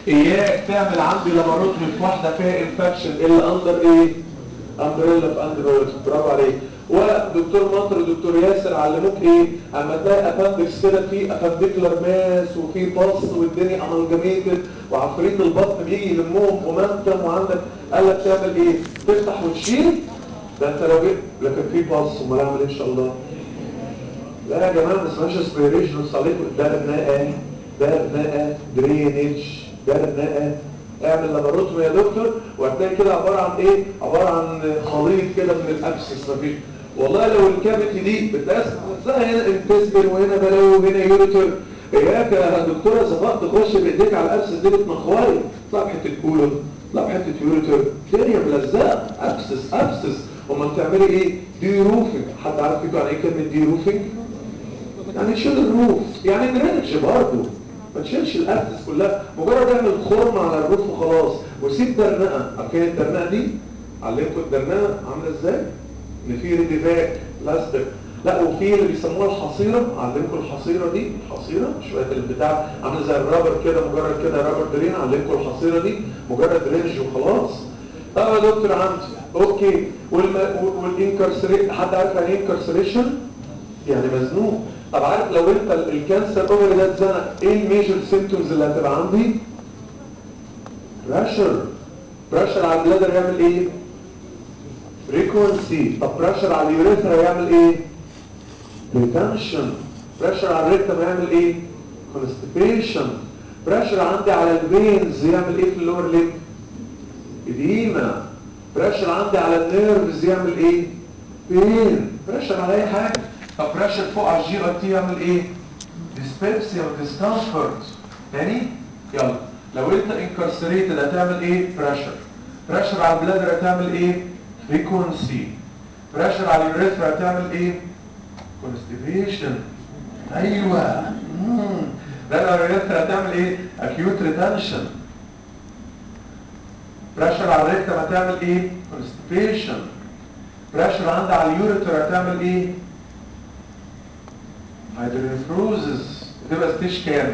اياك تعمل عندي لاباروتري في واحده فيها انفكشن الا اندر ايه؟ امبريلا في اندر بيوتيك. برافو عليك. ودكتور مطر ودكتور ياسر علموك ايه؟ اما تلاقي اباندكس كده في ابانديكولار ماس وفي باص والدنيا امالجاميتد وعفريت البطن بيجي يلمهم ومنتم وعندك قال لك تعمل ايه؟ تفتح وتشيل. ده انت لو جيت لكن في باص امال اعمل ايه ان شاء الله؟ لا يا جماعه ما اسمهاش اسبيريشن وصليكوا ده بناء ده بناء درينج ده بناء. اعمل لاباروتومي يا دكتور وهتلاقي كده عباره عن ايه؟ عباره عن خليط كده من الابسس. مفيش والله لو الكافيتي دي بتقسم هتلاقي هنا انتستين وهنا بلاوي وهنا يوريتر. اياك يا دكتوره صفاء تخش بايديك على الابسس دي بتنخوي طلع بحته كولون طلع بحته يوريتر الدنيا ملزقه ابسس ابسس. امال بتعملي ايه؟ دي روفنج. حد عارف فيكم يعني ايه كلمه دي روفنج؟ يعني تشيل الروف يعني درينج برضه ما تشيلش الابسس كلها مجرد اعمل خرم على الروف وخلاص وسيب درنقه. عارفين الدرنقه دي؟ علمكم الدرنقه عامله ازاي؟ ان في ريديفاك لاستيك لا وفي اللي بيسموها الحصيره. علمكم الحصيره دي الحصيره شويه البتاع عامله زي الرابر كده مجرد كده رابر درين. علمكم الحصيره دي مجرد رينج وخلاص. طب يا دكتور عندي اوكي والانكارسريشن. حد عارف يعني ايه انكارسريشن؟ يعني مزنوق. طب عارف لو انت الكانسر اوفري ده اتزنق ايه الميجر سيمبتومز اللي هتبقى عندي؟ بريشر. بريشر على البلادر يعمل ايه؟ فريكونسي. طب بريشر على اليوريثرا يعمل ايه؟ ريتنشن. بريشر على الريكتم يعمل ايه؟ كونستيبيشن. بريشر عندي على الفينز يعمل ايه في اللور ليب؟ اديما. بريشر عندي على النيرفز يعمل ايه؟ بين. بريشر على اي حاجه. طب بريشر فوق على الجي اي تي يعمل ايه؟ ديسبيبسيا وديسكمفورت. تاني يلا لو انت انكارسريتد هتعمل ايه؟ بريشر. بريشر على البلادر هتعمل ايه؟ فريكونسي. بريشر على اليوريثرا هتعمل ايه؟ كونستيبيشن. ايوه مم. ده لو اليوريثرا هتعمل ايه؟ اكيوت ريتنشن. بريشر على الريكتم هتعمل ايه؟ كونستيبيشن. بريشر عندي على اليوريثرا هتعمل ايه؟ هيدرونيفروزس. بتبقى ستيج كام؟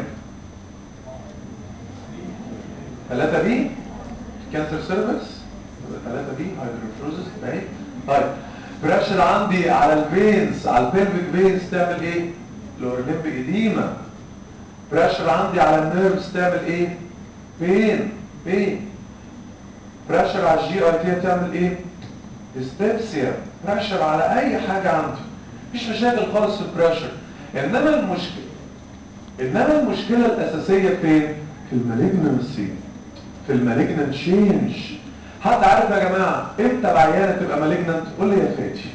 ثلاثة بي كانسر سيرفكس. ثلاثة بي هيدرونيفروزس باين. طيب بريشر عندي على الفينز على البلفيك فينز تعمل ايه؟ لور ليمب اديما. بريشر عندي على النيرفز تعمل ايه؟ بين بين. بريشر على الجي اي تي تعمل ايه؟ ديسبيبسيا. بريشر على اي حاجه عندي مفيش مشاكل خالص في البريشر. انما المشكله انما المشكله الاساسيه فين؟ في المالجنسي في المالجننت تشينج. حد عارف يا جماعه امتى العيانه تبقى مالجننت؟ قول لي يا فادي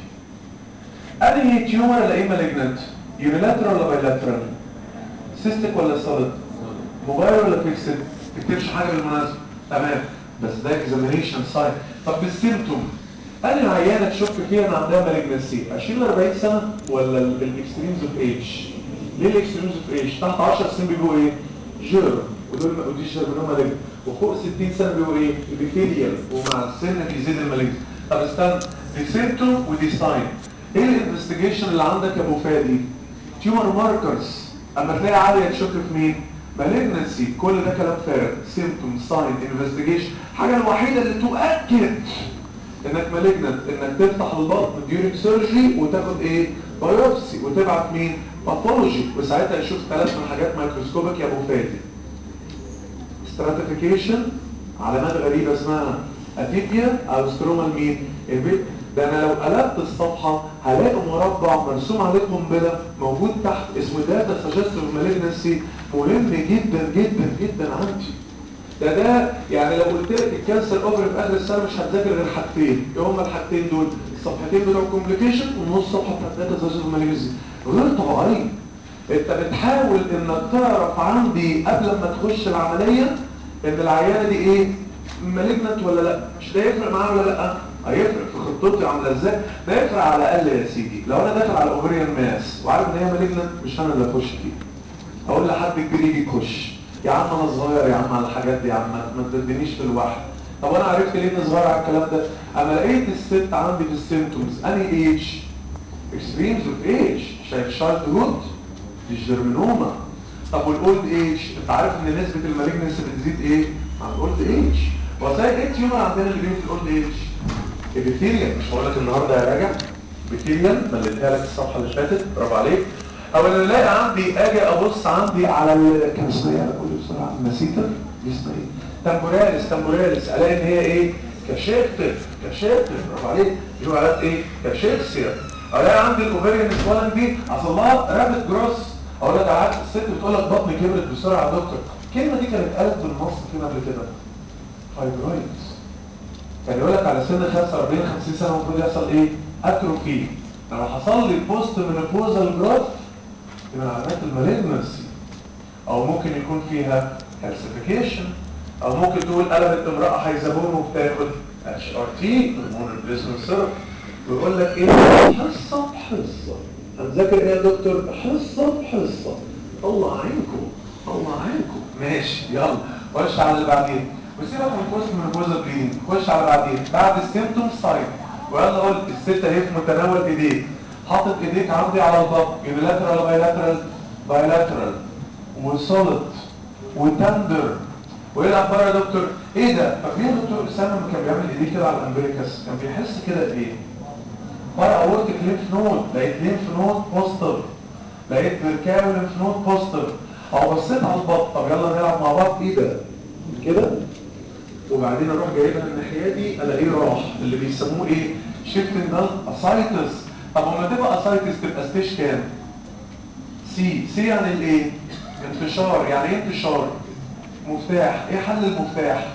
انهي تيومر الاقيه مالجننت؟ يونيلاترال ولا بايلاترال؟ سيستيك ولا سوليد؟ موبايل ولا فيكسد؟ ما تكتبش حاجه بالمناسبه تمام بس ده اكزامينيشن ساين. طب بالسيمتوم انهي عيانه تشك فيها ان عندها مالجنسي؟ عشرين ل أربعين سنه ولا الاكستريمز اوف ايج؟ ليه الاكستريمز اوف ايج؟ تحت عشر سنين بيبقوا ايه؟ جير ودول ما ودي جيرمينوما مالجن. وفوق ستين سنه بيبقوا ايه؟ ابيثيليال ومع السن بيزيد المالجن. طب استنى دي سيمتوم ودي ساين. ايه الانفستيجيشن اللي عندك يا ابو فادي؟ تيومر ماركرز. اما تلاقي عاليه تشك في مين؟ مالجنسي. كل ده كلام فارغ. سيمتوم ساين انفستيجيشن. الحاجه الوحيده اللي تؤكد انك مالجنت انك تفتح البطن ديورنج سيرجري وتاخد ايه؟ بايوبسي وتبعت مين؟ باثولوجي وساعتها يشوف ثلاث من حاجات مايكروسكوبيك يا ابو فادي. ستراتيفيكيشن علامات غريبه اسمها اتيبيا او سترومال مين؟ ده انا لو قلبت الصفحه هلاقي مربع مرسوم عليه قنبله موجود تحت اسمه داتا سجستيف مالجنسي مهم جدا جدا جدا عندي. ده ده يعني لو قلت لك الكانسر اوفر في اخر السنه مش هتذاكر غير حاجتين. ايه هما الحاجتين دول؟ الصفحتين بتوع الكومبليكيشن ونص صفحه بتاعت داتا سجستيف مالجنسي. غير طبيعي. انت بتحاول انك تعرف عندي قبل ما تخش العمليه ان العيانه دي ايه؟ مالجنت ولا لا؟ مش ده يفرق معاه ولا لا؟ هيفرق في خطتي عامله ازاي؟ ده يفرق على الاقل يا سيدي لو انا داخل على اوفريان ماس وعارف ان هي مالجنت مش انا اللي اخش فيه. اقول لحد كبير يجي يخش يا عم انا صغير يا عم على الحاجات دي يا عم ما تدينيش في الوحده. طب انا عرفت ليه اني صغير على الكلام ده؟ اما لقيت الست عندي في السيمتومز انهي ايج؟ اكستريمز اوف ايج. شايف شايلد هود؟ دي جيرمينوما. طب والاولد ايج، انت عارف ان نسبه المالجنسي بتزيد ايه مع الاولد ايج. وزي ايه تيومر عندنا اللي بيجي في الاولد ايج؟ ابيثيليوم. مش هقول لك النهارده يا راجع ابيثيليوم، مليتها لك الصفحه اللي فاتت، برافو عليك. او انا الاقي عندي اجي ابص عندي على ال... كان اسمها ايه اقول بسرعه، نسيتها اسمها ايه، تمبوراليس تمبوراليس، الاقي ان هي ايه كشيفتف كشيفتف، برافو عليك، بيقولوا عليها ايه كشيكسير. الاقي عندي الاوفيريان سوالن دي حصل لها رابط جروس. اقول لك على الست بتقول لك بطني كبرت بسرعه يا دكتور، الكلمه دي كانت قالت بالنص كده قبل كده فايبرويدز. كان يقول لك على سن خمسة وأربعين خمسين سنه المفروض يحصل ايه؟ اتروفي. لما حصل لي بوست مينوبوزال جروث من علامات المالجنسي، او ممكن يكون فيها كالسيفيكيشن، او ممكن تقول قلبت امراه حيزبون وبتاخد اتش ار تي هرمون ريبليسمنت ثيرابي. ويقول لك ايه حصه بحصه هنذاكر ايه يا دكتور؟ حصه بحصه. الله عينكم الله عينكم. ماشي يلا خش على اللي بعدين، وسيبك من بوست مينوبوزال بليدنج، خش على بعدين بعد السيمتوم ساين. ويلا قلت الست اهي في متناول ايديك، حاطط ايديك عندي على البطن، يونيلاترال بايلاترال بايلاترال وسوليد وتندر. وايه الاخبار يا دكتور؟ ايه ده؟ فاكرين الدكتور اسامه لما كان بيعمل ايديه كده على الامبريكس كان بيحس كده بايه؟ بارا اورتيك ليمف نود، لقيت ليمف نود بوستر، لقيت بركاوي ليمف نود بوستر. او بصيت على البطن، طب يلا نلعب مع بعض ايه ده؟ كده وبعدين اروح جايبها الناحيه دي الاقيه راح، اللي بيسموه ايه؟ شيفتنج ده اسايتس. طب لما تبقى اسايتس تبقى ستيج كام؟ سي. سي يعني الايه؟ انتشار. يعني ايه انتشار؟ مفتاح. ايه حل المفتاح؟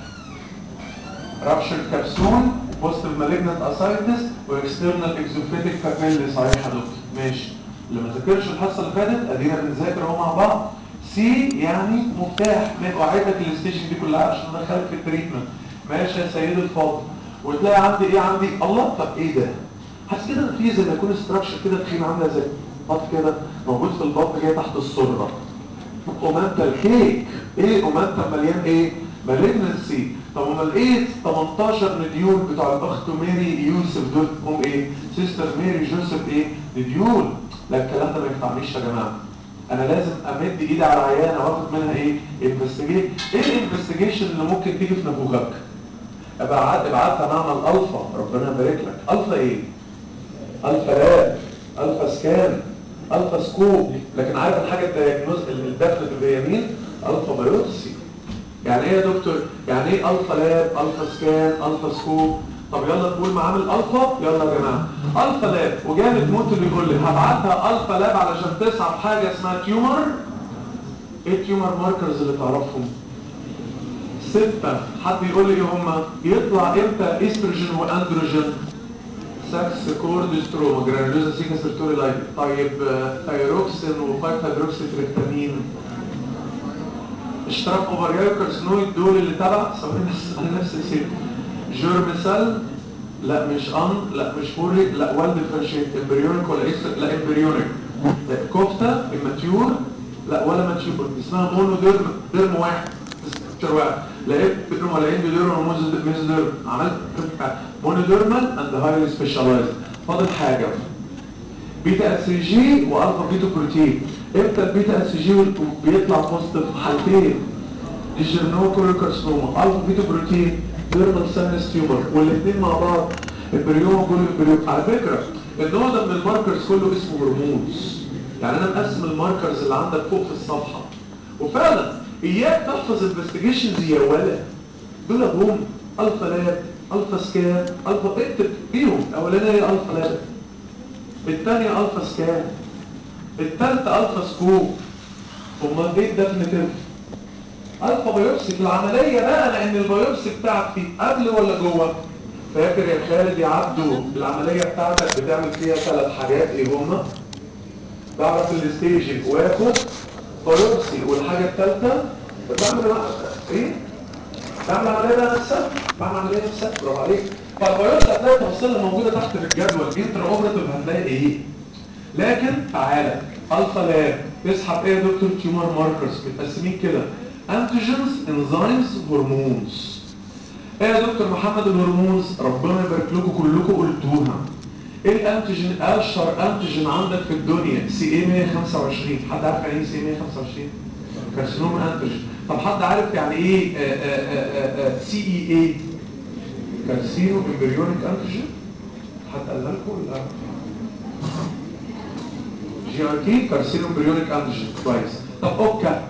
رابشر كبسول وبوستيف مالجنت اسايتس واكسترنال اكزوفيتيك فاميلي. صحيح يا دكتور ماشي. اللي ما ذاكرش الحصه اللي فاتت ادينا بنذاكر اهو مع بعض. سي يعني مفتاح، من وعيتك الستيشن دي كلها عشان ندخلك في التريتمنت. ماشي يا سيد الفاضل. وتلاقي عندي ايه عندي؟ الله طب ايه ده؟ حاسس كده ان في زي ما يكون استراكشر كده تخين عامله زي بط كده موجود في البطن جاي تحت السره. اومانتا الكيك. ايه اومانتا مليان ايه؟ مالجنسي. طب وما لقيت تمنتاشر نديول بتوع الاخت ماري يوسف دول هم ايه؟ سيستر ماري جوزيف ايه؟ نديول. لا الكلام ده ما ينفعنيش يا جماعه. انا لازم امد ايدي على عيانه واخد منها ايه؟ انفستيجيت. ايه الانفستيجيشن اللي ممكن تيجي في نافوخك؟ ابعت ابعتها معمل الفا، ربنا يبارك لك. الفا ايه؟ الفا لاب، الفا سكان، الفا سكوب. لكن عارف الحاجه الدياجنوز الدفن باليمين؟ الفا بايوبسي. يعني ايه يا دكتور؟ يعني ايه الفا لاب، الفا سكان، الفا سكوب؟ طب يلا نقول معامل الفا. يلا يا جماعه الفا لاب. وجامد موت اللي يقول لي هبعتها الفا لاب علشان تسعى في حاجه اسمها تيومر. ايه التيومر ماركرز اللي تعرفهم؟ ستة. حد يقول لي ايه هما؟ يطلع امتى استروجين واندروجين؟ ساكس كوردستروما جرانيولوزا سيكا سيرتوري لايف. طيب ثايروكسين وفايف هيدروكسي تريبتامين. اشتراك اوفريال كارسينويد دول اللي تبع ثواني بس انا نفسي نسيت. جيرمسال لا مش ان لا مش فوري لا وان ديفرنشيت امبريونيك ولا اكس لا امبريونيك. كوفتا اماتيور لا ولا ماتيور اسمها مونو ديرم ديرم واحد ستراكشر واحد. لقيت بينهم ولا اندوديرم ولا ميزوديرم. عملت مونو ديرمال اند هايلي سبيشالايزد. فاضل حاجه بيتا اس جي والفا بيتا بروتين. امتى البيتا اس جي بيطلع بوزيتيف؟ حالتين الجيرنوكولر كارسينوما الفا بيتا بروتين ديرمال ساينس تيومر والاثنين مع بعض امبريوم كله امبريوم. على فكره النوع ده من الماركرز كله اسمه هرمونز. يعني انا مقسم الماركرز اللي عندك فوق في الصفحه. وفعلا اياك تحفظ انفستيجيشنز يا ولد. دول هم الفا لاب الفا سكان الفا اكتب بيهم. اولانيه هي الفا لاب، الثانيه الفا سكان، الثالثه الفا سكوب. امال ايه الديفينيتيف؟ الفا بايوبسي في العمليه بقى، لان البايوبسي بتاعتي قبل ولا جوه؟ فاكر يا خالد يا عبدو العمليه بتاعتك بتعمل فيها ثلاث حاجات ايه هما؟ بعرف الستيجنج واخد بايوبسي، والحاجه الثالثه بعمل ايه؟ بعمل عمليه بقى نفسها، بعمل عمليه نفسها. برافو عليك. فالبايوبسي هتلاقي تفاصيلها موجوده تحت في الجدول. انترا اوبراتيف هتلاقي ايه؟ لكن تعالى الفا لاب تسحب ايه يا دكتور؟ تيومر ماركرز متقسمين كده انتيجنز انزيمز هرمونز. ايه يا دكتور محمد الهرمونز؟ ربنا يبارك لكم كلكم قلتوها. ايه الانتيجين؟ اشهر انتيجين عندك في الدنيا سي اي مية وخمسة وعشرين. حد عارف يعني ايه سي اي مية وخمسة وعشرين؟ كارسينوما انتيجين. طب حد عارف يعني ايه سي اي اي؟ كارسينو امبريونيك انتيجين. حد قالها لكم ولا جي ار تي؟ كارسينو امبريونيك انتيجين. كويس. طب اوكا؟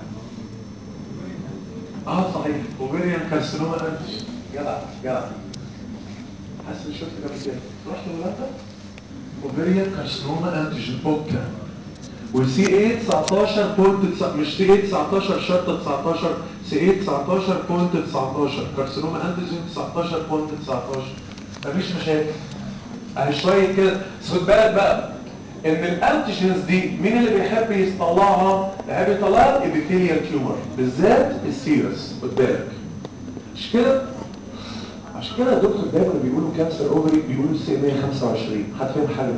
اه صحيح، اوفيريان كارسينوما انتيجين. جدع جدع. حاسس ان شفت قبل كده رحت ولا لا؟ اوفيريان كارسينوما انتيجين اوكا. والسي اي تسعتاشر بوينت مش سي اي تسعتاشر شرطه تسعتاشر، سي اي تسعتاشر بوينت تسعتاشر كارسينوما انتيجين تسعتاشر بوينت تسعتاشر. مفيش مشاكل اهي شويه كده. بس خد بالك بقى ان الانتيجينز دي مين اللي بيحب يطلعها؟ بيحب يطلعها الابيثيليال تيومر بالذات السيرس. خد بالك مش كده؟ عشان كده يا دكتور دايما بيقولوا كانسر اوفري بيقولوا سي مية وخمسة وعشرين. حد فاهم حاجه؟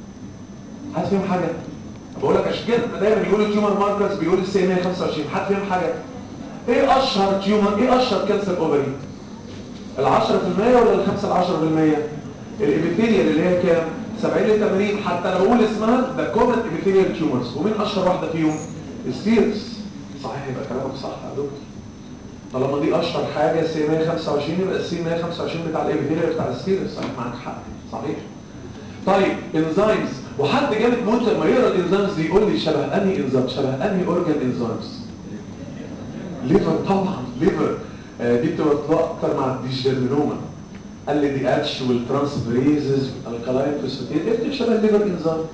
حد فاهم حاجه؟ بقول لك عشان كده دايما بيقولوا تيومر ماركرز بيقولوا سي مية وخمسة وعشرين. حد فاهم حاجه؟ ايه اشهر تيومر؟ ايه اشهر كانسر اوفري؟ ال عشرة في المية ولا ال خمسة ل عشرة في المية؟ الابيثيليال اللي هي كام؟ سبعين ل ثمانين. حتى لو بقول اسمها ده كومن ابيثيليال تيومرز. ومين اشهر واحده فيهم؟ السيرس. صحيح، يبقى كلامك صح يا دكتور. طالما دي اشهر حاجه سي مية وخمسة وعشرين يبقى السي مية وخمسة وعشرين بتاع الابيثيليال بتاع السيرس. صحيح، معاك حق. صحيح. طيب انزيمز، وحد جامد موت لما يقرا الانزيمز دي يقول لي شبه انهي انزيم؟ شبه انهي اورجان انزيمز؟ ليفر طبعا. ليفر. آه دي بتبقى اكتر مع الديجيرمينوما. قال لي دي اتش والترانسفريزز والالكالاين فوسفاتيد. اكتب شبه الليفر انزيم.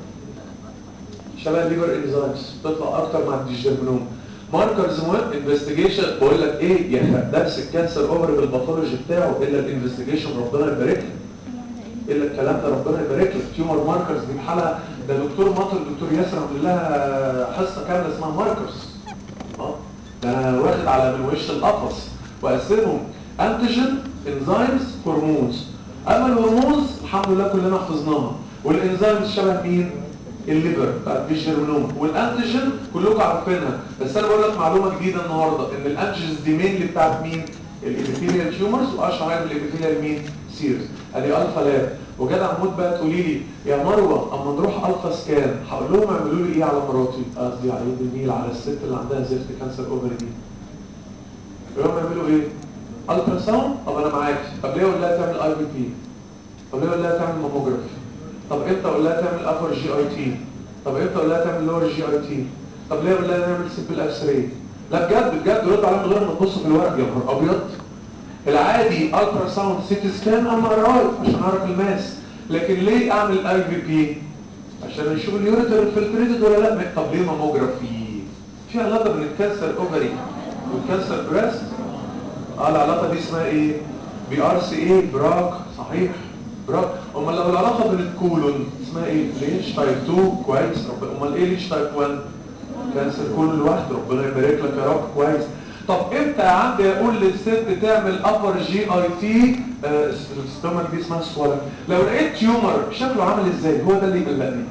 شبه الليفر انزيمز بتطلع اكتر مع الديجيرمينوما. ماركرز مهم. انفستيجيشن بقول لك ايه يا درس الكانسر اوفر بالباثولوجي بتاعه الا الانفستيجيشن ربنا يبارك لك. الا الكلام ده ربنا يبارك لك. تيومر ماركرز دي بحالها ده دكتور مطر دكتور ياسر عمل لها حصه كامله اسمها ماركرز. اه ده انا واخد على من وش القفص واقسمهم انتيجين انزيمز هرمونز. اما الهرمونز الحمد لله كلنا حفظناها. والانزيمز شبه مين؟ الليفر بتاع الديجيرمينوما. والانتيجين كلكم عارفينها. بس انا بقول لك معلومه جديده النهارده ان الانتيجينز دي مين اللي بتاعت مين؟ الابيثيليال تيومرز. واشهر حاجه من الابيثيليال مين؟ سيرس. ادي الفا لاب. وجدع موت بقى تقولي لي يا مروه اما نروح الفا سكان هقول لهم اعملوا لي ايه على مراتي؟ قصدي على يد النيل على الست اللي عندها زفت كانسر اوفري دي. يقولوا يعملوا ايه؟ الترا ساوند. طب انا معاك. طب ليه اقول لها تعمل اي بي بي؟ طب ليه اقول لها تعمل ماموجرافي؟ طب امتى اقول لها تعمل ابر جي اي تي؟ طب امتى اقول لها تعمل لور جي اي تي؟ طب ليه اقول لها نعمل سيمبل اكس راي؟ لا بجد بجد رد عليا من غير ما تبص في الورق يا نهار ابيض. العادي الترا ساوند سيتي سكان ام ار اي عشان اعرف الماس. لكن ليه اعمل اي بي بي؟ عشان اشوف اليوريتر فلتريتد ولا لا. طب ليه ماموجرافي؟ في علاقه بين الكانسر اوفري والكانسر بريست. اه العلاقه دي اسمها ايه؟ بي ار سي اي براك. صحيح براك. امال لو العلاقه بين الكولون اسمها ايه؟ ليش تايب اتنين. كويس. امال ايه ليش تايب واحد؟ كانسر كولون لوحده. ربنا يبارك لك يا رب. كويس. طب امتى يا عندي اقول للست تعمل ابر جي اي تي؟ الستومك دي اسمها سوالن. لو لقيت تيومر شكله عامل ازاي؟ هو ده اللي يقلقني.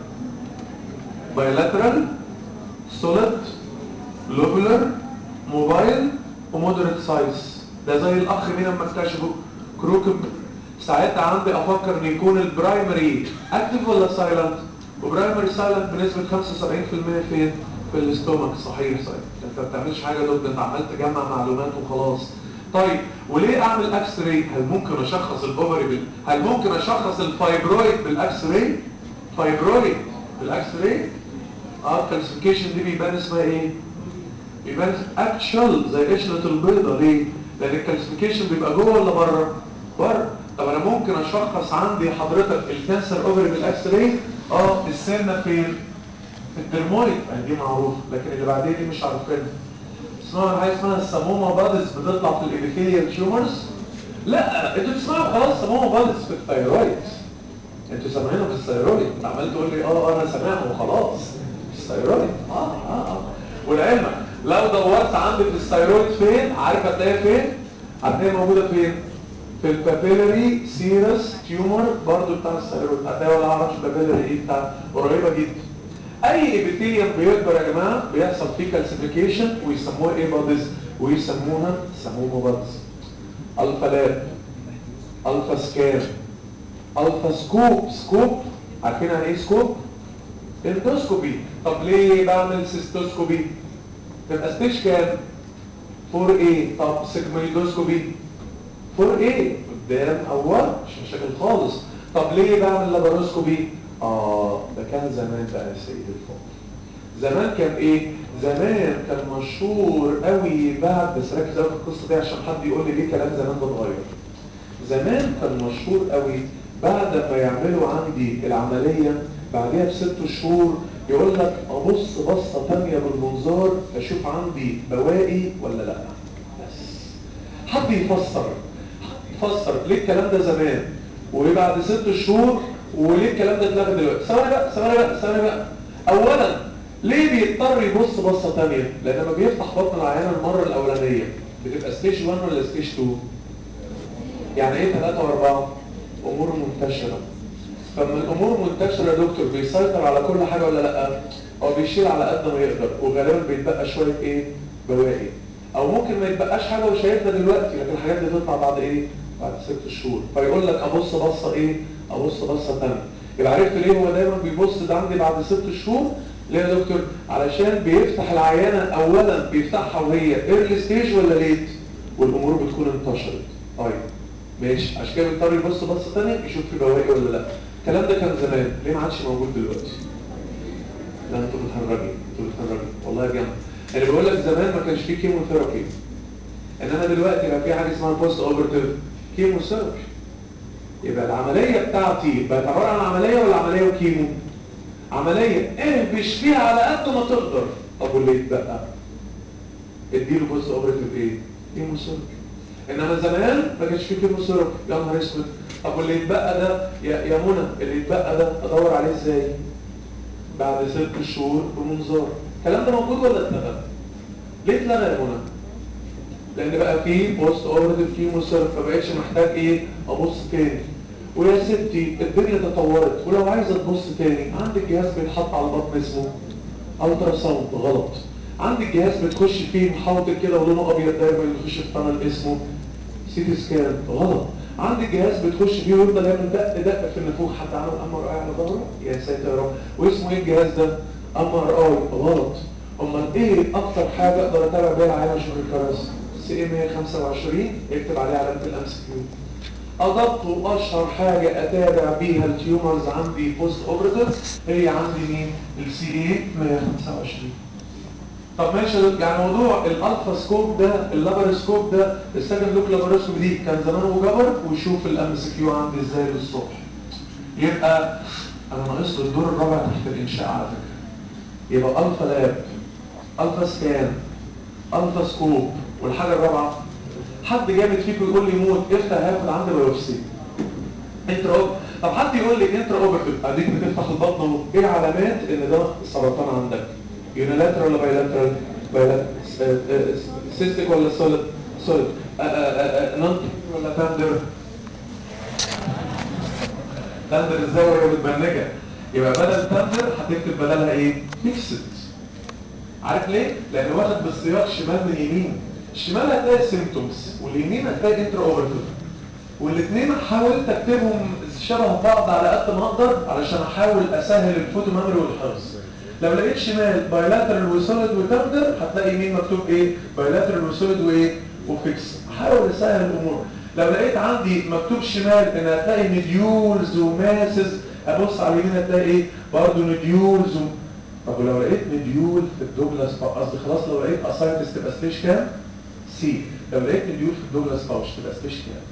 بايلاترال سوليد لوبولر موبايل ومودريت سايز. ده زي الاخ مين لما اكتشفه كروكب. ساعتها عندي افكر ان يكون البرايمري اكتف ولا سايلنت. وبرايمري سايلنت بنسبه خمسة وسبعين في المية فين؟ في الاستومك. صحيح صحيح. انت ما بتعملش حاجه دكتور، انت عمال تجمع معلومات وخلاص. طيب وليه اعمل اكس راي؟ هل ممكن اشخص الاوفري بال... هل ممكن اشخص الفايبرويد بالاكس راي؟ فايبرويد بالاكس راي. اه الكلاسيفيكيشن دي بيبان اسمها ايه؟ بيبان اكشوال زي قشره البيضه. ليه؟ لان الكلاسيفيكيشن بيبقى جوه ولا بره؟ بره. طب انا ممكن اشخص عندي حضرتك الكانسر اوفري بالاكس راي. اه السنه فين؟ في الدرمويد. دي معروفه. لكن اللي بعدين دي مش عارفينها. اسمها حاجه اسمها السموما بادز بتطلع في الابيثيليال تيومرز. لا انتوا تسمعوا خلاص سموما بادز في الثايرويد. انتوا سامعينها في الثايرويد. انت عمال تقول لي اه انا سامعها وخلاص. الثايرويد اه اه اه. والعلم لو دورت عندي في الثايرويد فين عارف هتلاقيها فين؟ هتلاقيها موجوده فين؟ في البابيلاري سيرس تيومر برضو بتاع الثايرويد. هتلاقيها ولا اعرفش بابيلاري ايه بتاع قريبه جدا. اي ابيثيليوم بيكبر يا جماعه بيحصل فيه كالسيفيكيشن ويسموها ايه بادز؟ ويسموها سمومه بادز. الفا لاب الفا سكان الفا سكوب. سكوب عارفين يعني ايه سكوب؟ اندوسكوبي. طب ليه بعمل سيستوسكوبي؟ تبقى ستيج كام؟ فور ايه. طب سيجمويدوسكوبي فور ايه قدام او ورا مش مشاكل خالص. طب ليه بعمل لاباروسكوبي؟ اه ده كان زمان بقى يا سيد الفاضل. زمان كان ايه؟ زمان كان مشهور قوي بعد، بس ركز قوي في القصه دي عشان حد يقول لي ليه كلام زمان ده اتغير. زمان كان مشهور قوي بعد ما يعملوا عندي العمليه بعدها بست شهور يقول لك ابص بصه ثانيه بالمنظار اشوف عندي بواقي ولا لا. بس حد يفسر يفسر ليه الكلام ده زمان وبعد ست شهور وليه الكلام ده اتلغى دلوقتي؟ ثواني بقى ثواني بقى ثواني بقى. اولا ليه بيضطر يبص بصه ثانيه؟ لان لما بيفتح بطن العيان المره الاولانيه بتبقى ستيج واحد ولا ستيج اتنين؟ يعني ايه ثلاثة واربعة؟ امور منتشره. فلما الامور منتشره يا دكتور بيسيطر على كل حاجه ولا لا؟ هو بيشيل على قد ما يقدر وغالبا بيتبقى شويه ايه؟ بواقي. او ممكن ما يتبقاش حاجه وشايفها دلوقتي لكن الحاجات دي تطلع بعد ايه؟ بعد ست شهور. فيقول لك ابص بصه ايه؟ ابص بصه ثانيه. يبقى عرفت ليه هو دايما بيبص ده عندي بعد ست شهور؟ ليه يا دكتور؟ علشان بيفتح العيانه اولا بيفتحها وهي ايرلي ستيج ولا ليت؟ والامور بتكون انتشرت. طيب ماشي عشان كده بيضطر يبص بصه ثانيه يشوف في بواقي ولا لا. الكلام ده كان زمان ليه ما عادش موجود دلوقتي؟ لا انتوا بتهرجي انتوا بتهرجي والله يا جماعه. اللي بقول لك زمان ما كانش فيه كيموثيرابي انما دلوقتي بقى في حاجه اسمها بوست اوبرتيف كيموثيرابي. يبقى العمليه بتاعتي بقت عباره عن عمليه ولا عمليه وكيمو؟ عمليه اهبش فيها على قد ما تقدر. طب واللي يتبقى اديله بوست اوبرتيف ايه؟ كيموثيرابي. انما زمان ما كانش فيه كيموثيرابي. يا نهار اسود. طب واللي يتبقى ده يا يا منى اللي يتبقى ده ادور عليه ازاي؟ بعد ست شهور بمنظار. الكلام ده موجود ولا اتلغى؟ ليه اتلغى يا منى؟ لان بقى فيه بوست اوبرتيف كيموثيرابي فبقتش محتاج ايه؟ ابص تاني. ويا ستي الدنيا تطورت ولو عايزه تبص تاني عندك جهاز بيتحط على البطن اسمه الترا ساوند. غلط. عندك جهاز بتخش فيه محوطه كده ولونه ابيض دايما بيخش في طنل اسمه سي تي سكان. غلط. عندك جهاز بتخش فيه ويفضل يعمل دق دق في النافوخ. حد عمل ام ار اي على ظهره؟ يا ساتر يا رب. واسمه ايه الجهاز ده؟ ام ار اي. غلط. امال ايه اكتر حاجه اقدر اتابع بيها العيان اشوف الكراسي؟ سي ام مية وخمسة وعشرين اكتب عليه علامه الام سي كيو. ادق واشهر حاجه اتابع بيها التيومرز عندي بوست اوبرتيف هي عندي مين؟ السي اي مية وخمسة وعشرين. طب ماشي يعني موضوع الالفا سكوب ده اللابرسكوب ده السكند لوك لابرسكوب دي كان زمان وجبر ويشوف الام سي كيو عندي ازاي للصبح. يبقى انا ناقص له الدور الرابع تحت الانشاء على فكره. يبقى الفا لاب الفا سكان الفا سكوب والحاجه الرابعه حد جامد فيكم يقول لي موت افتح هاخد عندي بايوبسي انترا اوب. طب حد يقول لي انترا اوبرتيف اديك بتفتح البطن ايه علامات ان ده السرطان عندك؟ يونيلاترال ولا بايلاترال؟ بايلاترال. سيستيك ولا سوليد؟ سوليد. نون ولا تاندر؟ تاندر ازاي وهي متبنجه؟ يبقى بدل تاندر هتكتب بدلها ايه؟ ميكسد. عارف ليه؟ لان واخد بالسياق شمال من يمين. الشمال هتلاقي سيمتومز واليمين هتلاقي انترا اوبرتيف. والاثنين حاولت اكتبهم شبه بعض على قد ما اقدر علشان احاول اسهل الفوتو ميموري والحفظ. لو لقيت شمال بايلاترال وسوليد وتاندر هتلاقي يمين مكتوب ايه؟ بايلاترال وسوليد وايه؟ وفيكس. حاول اسهل الامور. لو لقيت عندي مكتوب شمال ان هتلاقي نديولز وماسز ابص على اليمين هتلاقي ايه؟ برضه نديولز و... طب ولو لقيت نديول في الدوجلاس قصدي خلاص لو لقيت اسايتس تبقى ستيج كام؟ سي. لو لقيت نديول في الدوجلاس باوش تبقى ستيج كام؟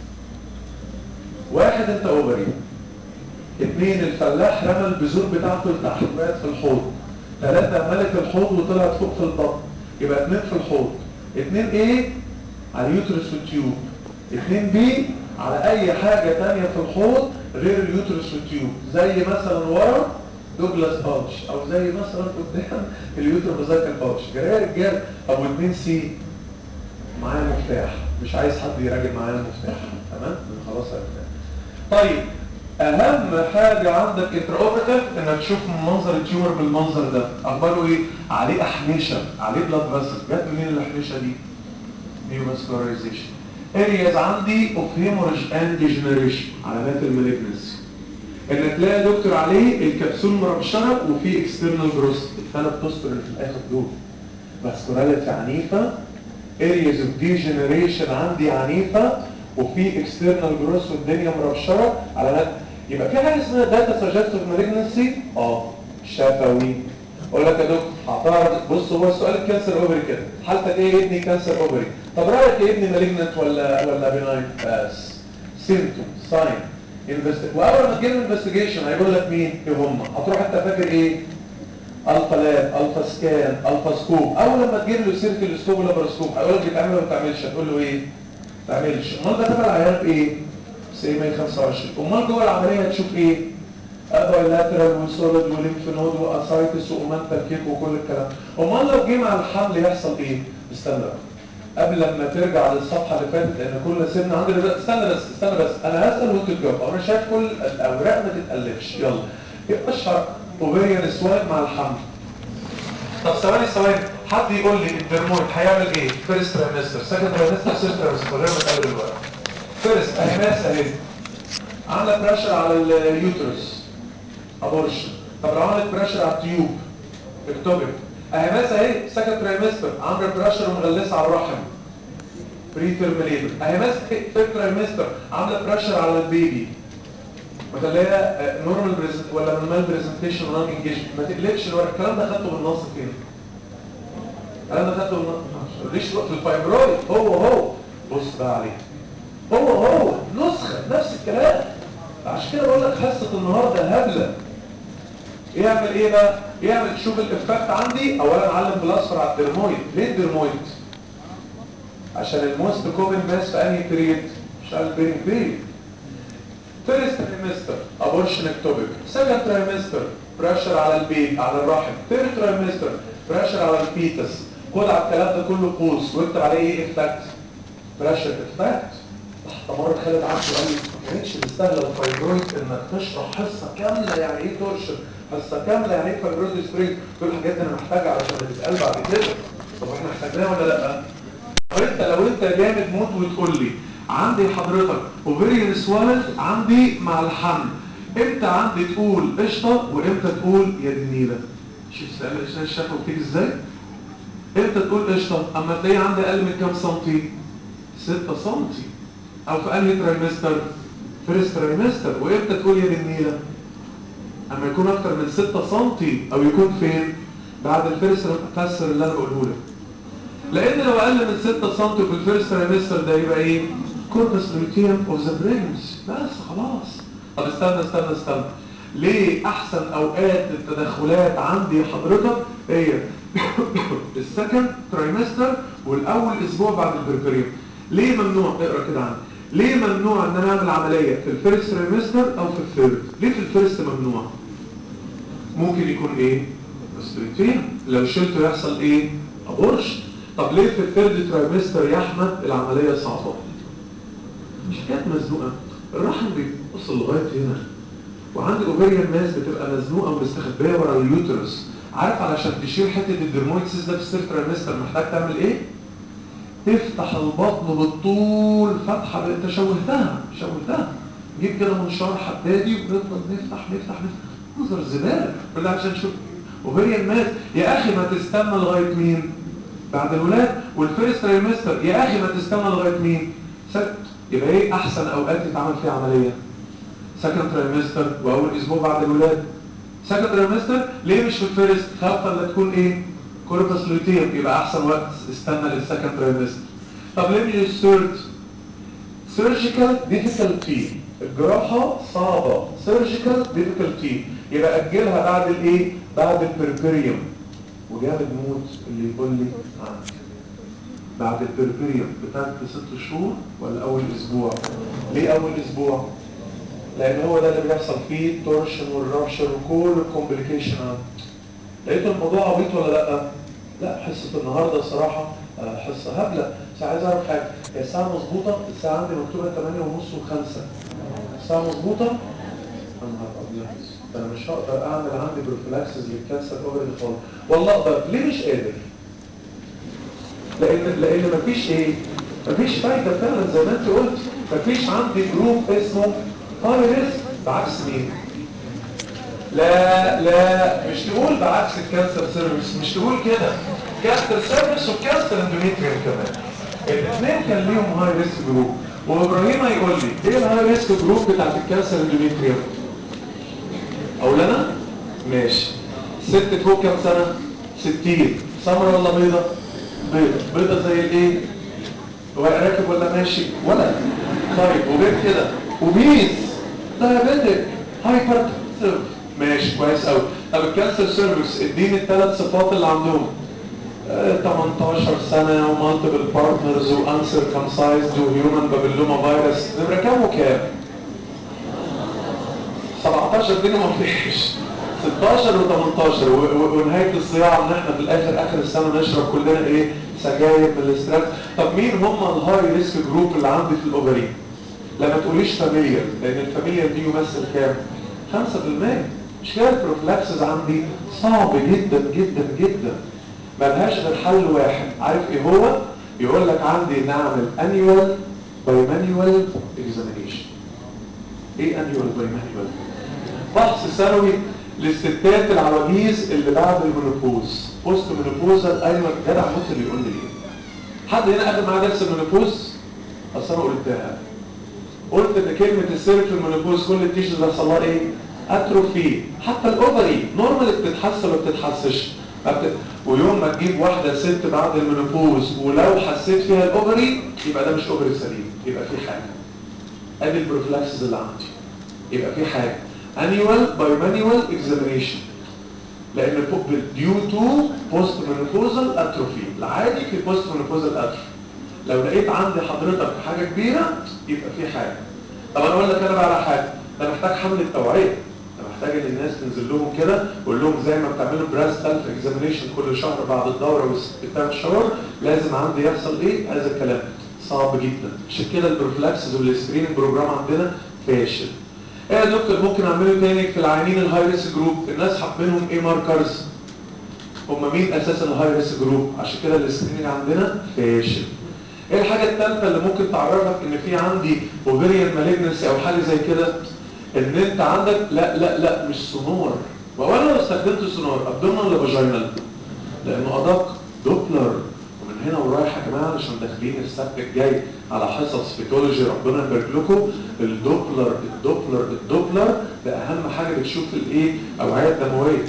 واحد انت اوفري. اثنين الفلاح رمى البذور بتاعته لتحت وقعت في الحوض. ثلاثة ملك الحوض وطلعت فوق في البطن. يبقى اثنين في الحوض. اثنين ايه؟ على اليوترس والتيوب. اثنين بي على اي حاجة تانية في الحوض غير اليوترس والتيوب زي مثلا ورا دوجلاس باوش او زي مثلا قدام اليوتروفازايكال باوش. جرايه رجال. طب واثنين سي معايا مفتاح مش عايز حد يراجع معايا المفتاح. تمام؟ خلاص المفتاح. طيب اهم حاجة عندك انتراوبرتيف انك تشوف منظر التيومر بالمنظر ده. اخباره ايه؟ عليه احميشة عليه بلاد فاسل. جت منين الاحميشة دي؟ نيوفاسكولارايزيشن. ارياز عندي اوف هيموريج اند ديجنريشن علامات المالجنسي. انك تلاقي دكتور عليه الكبسول مربشره وفي اكسترنال جروس الثلاث بوستر اللي في الاخر دول. فاسكولاريتي عنيفه، areas of degeneration عندي عنيفه، وفي external growth والدنيا مربشره على مد. يبقى في حاجه اسمها داتا سجستيف مالجنسي اه شفوي. اقول لك يا دكتور هعترض. بص هو السؤال الكانسر اوفري كده، حالتك ايه يا ابني؟ كانسر اوفري. طب رايك يا ابني مالجنت ولا ولا بناين؟ بس سيمتوم ساين انفست. واول ما تجيب انفستيجيشن هيقول لك مين ايه هم، هتروح انت فاكر ايه؟ الفا لاب، الفا سكان، الفا سكوب. اول لما تجيب له سيره السكوب واللابروسكوب هيقول لك بتعمل ولا ما بتعملش، هتقول له ايه؟ ما تعملش. امال ده تبع العيان بايه؟ سي مية وخمسة وعشرين. امال جوه العمليه هتشوف ايه؟ ابايلاترال وسوليد وليمف نود واسايتس واومانتال كيك وكل الكلام. امال لو جه مع الحمل يحصل ايه؟ استنى قبل لما ترجع للصفحه اللي فاتت لان كل سيبنا عندي دلوقتي. استنى بس استنى بس انا هسال وانت تجاوب. انا شايف كل الاوراق ما تتقلبش. يلا ايه اشهر اوفيريان سوايب مع الحمل؟ طب ثواني ثواني حد يقول لي الدرمويد هيعمل ايه؟ فيرست ترايمستر، سكند ترايمستر، ثيرد ترايمستر، غير ما تقلب الورق. فيرست اهي ناس اهي عامله بريشر على اليوترس ابورشن. طب لو عملت بريشر على التيوب اكتوبك. اهي ناس اهي سكند ترايمستر عامله بريشر ومغلسه على الرحم بري تيرم ليبر. اهي ناس ثيرد ترايمستر عامله بريشر على البيبي مخليها نورمال بريزنت ولا نورمال بريزنتيشن ونون انجيجمنت. ما تقلقش الورق. الكلام ده خدته بالنص فين؟ الكلام ده خدته بالنص ليش في الفايبرويد. هو هو بص بقى عليه هو هو نسخه نفس الكلام. عشان كده بقول لك حصه النهارده هبله. يعمل ايه بقى؟ يعمل شوف الافكت عندي. اولا علم بالاصفر على الدرمويد. ليه الدرمويد؟ عشان الموست كومن ماس في انهي بيريد؟ مش على البيري بيريد. فيرست ترايمستر ابورشن اكتوبيك. سكند ترايمستر بريشر على البيبي على الرحم. ثيرد ترايمستر بريشر على الفيتس. خد على الكلام ده كله قوس واكتب عليه ايه افكت؟ بريشر افكت. مرة خالد عبده قال لي ما كانتش بالسهله الفايبرويد انك تشرح حصه كامله يعني ايه تورشن، حصه كامله يعني ايه فايبرويد سبرينج. كل الحاجات دي انا محتاجها علشان تتقال بعد كده. طب احنا محتاجينها ولا لا؟ طب انت لو انت جامد موت وتقول لي عندي حضرتك اوفيريان سوالد عندي مع الحمل، امتى عندي تقول قشطه وامتى تقول يا دي النيله؟ شوف السؤال الشفوي بتيجي ازاي؟ امتى تقول قشطه؟ اما تلاقيه عندي اقل من كام سنتي؟ ستة سنتي. او في انهي ترايمستر؟ فيرست ترايمستر. وامتى تقول يا دي النيله؟ اما يكون اكتر من ستة سنتي او يكون فين؟ بعد الفيرست ترايمستر اللي انا بقوله لك. لان لو اقل من ستة سنتي في الفيرست ترايمستر ده يبقى ايه؟ كوربس لوتيوم اوف ذا برينز. بس خلاص. طب استنى استنى استنى ليه احسن اوقات التدخلات عندي حضرتك هي السكند ترايمستر والاول اسبوع بعد البربريوم؟ ليه ممنوع؟ اقرا كده عندي. ليه ممنوع ان انا اعمل عمليه في الفيرست ترايمستر او في الثيرد؟ ليه في الفيرست ممنوع؟ ممكن يكون ايه؟ بستريتين لو شلته يحصل ايه؟ ابورش. طب ليه في الثيرد ترايمستر يا احمد العمليه صعبه؟ مش كانت مزنوقه؟ الرحم بيوصل لغايه هنا وعندي اوفيريان ماس بتبقى مزنوقه ومستخبيه ورا اليوترس. عارف علشان تشيل حته الدرمويدسيس ده في الثيرد ترايمستر محتاج تعمل ايه؟ تفتح البطن بالطول فتحه. انت شوهتها شوهتها. جيب كده منشار حدادي ونفضل نفتح نفتح نفتح منظر زباله. كل عشان نشوف اوفيريان ماس. يا اخي ما تستنى لغايه مين؟ بعد الولاد. والفيرست ترايمستر يا اخي ما تستنى لغايه مين؟ سكت. يبقى ايه احسن اوقات يتعمل فيها عمليه؟ سكند ترايمستر واول اسبوع بعد الولاده. سكند ترايمستر. ليه مش في الفيرست؟ خاف لا تكون ايه؟ كوربس لوتيوم. يبقى احسن وقت استنى للسكند ترايمستر. طب ليه مش الثيرد؟ سيرجيكال ديفيكالتي. الجراحه صعبه. سيرجيكال ديفيكالتي يبقى اجلها بعد الايه؟ بعد البربريوم. وجامد موت اللي يقول لي عندي بعد البربريوم بتاعت ست شهور ولا اول اسبوع؟ ليه اول اسبوع؟ لان هو ده اللي بيحصل فيه التورشن والرابشر وكل الكومبليكيشن. لقيت الموضوع عبيط ولا لا؟ لا حصه النهارده صراحه حصه هبله. بس عايز اعرف حاجه. هي الساعه مظبوطه؟ الساعه عندي مكتوبه ثمانية ونص و5. الساعه مظبوطه؟ انا نهار ابيض. انا مش هقدر اعمل عندي بروفيلاكسس للكانسر اوفري خالص. والله اقدر. ليه مش قادر؟ لان لان مفيش ايه؟ مفيش فايده فعلا زي ما انت قلت. مفيش عندي جروب اسمه هاي ريسك. بعكس مين؟ لا لا مش تقول بعكس الكانسر سيرفيس. مش تقول كده. كانسر سيرفكس وكانسر اندوميتريوم كمان. الاثنين كان ليهم هاي ريسك جروب. وابراهيم هيقول لي ايه الهاي ريسك جروب بتاعت الكانسر اندوميتريوم؟ اقول انا ماشي. ست فوق كام سنه؟ ستين. سمرة ولا بيضه؟ بيضه. بيضه زي الايه؟ هو راكب ولا ماشي؟ ولا. طيب وغير كده وبيز دايابيتك هايبرتنسيف. ماشي كويس قوي. طب الكانسر سيرفكس اديني الثلاث صفات اللي عندهم. اه تمنتاشر سنه ومالتيبل بارتنرز وانسر كونسايزد وهيومن بابيلوما فيروس. نمره كام وكام؟ سبعتاشر دي ما فيش. ستاشر وتمنتاشر ونهايه الصياعه ان احنا في الاخر اخر السنه نشرب كلنا ايه؟ سجاير من الاسترات. طب مين هم الهاي ريسك جروب اللي عندي في الاوفري؟ لما تقوليش فاميليا، لان الفاميليا دي يمثل كام؟ خمسة في المية. مش كده البروفلاكسز عندي صعب جدا جدا جدا. ملهاش غير حل واحد. عارف ايه هو؟ يقول لك عندي نعمل انيوال بايمانيوال اكزامينيشن. ايه انيوال بايمانيوال؟ فحص سنوي للستات العواجيز اللي بعد المينوبوز. بوست مينوبوزال انيوال. جدع ممكن اللي يقول لي ايه؟ حد هنا اخد معاه درس المينوبوز؟ اصل انا قلتها. قلت ان كلمه السير في المينوبوز كل التيشوز بيحصل لها ايه؟ اتروفي. حتى الاوفري نورمال بتتحسن ولا ما بتتحسش؟ ويوم ما تجيب واحده ست بعد المينوبوز ولو حسيت فيها الاوفري يبقى ده مش اوفري سليم، يبقى في حاجه. ادي البروفلاكسز اللي عندي. يبقى في حاجه. annual bimanual examination. لان due to post menopausal atrophy. العادي في post menopausal atrophy. لو لقيت عندي حضرتك حاجه كبيره يبقى في حاجه. طب انا اقول لك انا بقى على حاجه. ده محتاج حمله توعيه. ده محتاج ان الناس تنزل لهم كده وقول لهم زي ما بتعملوا براس سيلف اكزامينيشن كل شهر بعد الدوره بتاعت الشهور لازم عندي يحصل ايه؟ هذا الكلام صعب جدا. عشان كده البروفلاكسز والسكريننج بروجرام عندنا فاشل. ايه يا دكتور ممكن اعمله تاني في العيانين الهاي ريسك جروب؟ الناس حاطينهم ايه ماركرز؟ هم مين اساسا الهاي ريسك جروب؟ عشان كده السكريننج عندنا فاشل. ايه الحاجه الثالثه اللي ممكن تعرفك ان في عندي اوفيريان مالجنسي او حاجه زي كده؟ ان انت عندك لا لا لا مش سونار. وانا لو استخدمت سونار ابدومينال ولا فاجينال؟ لانه ادق دوبلر. ومن هنا ورايح يا جماعه عشان داخلين السبت الجاي على حصص فيتولوجي ربنا يبارك لكم. الدوبلر الدوبلر الدوبلر ده اهم حاجه بتشوف الايه؟ اوعيه دمويه.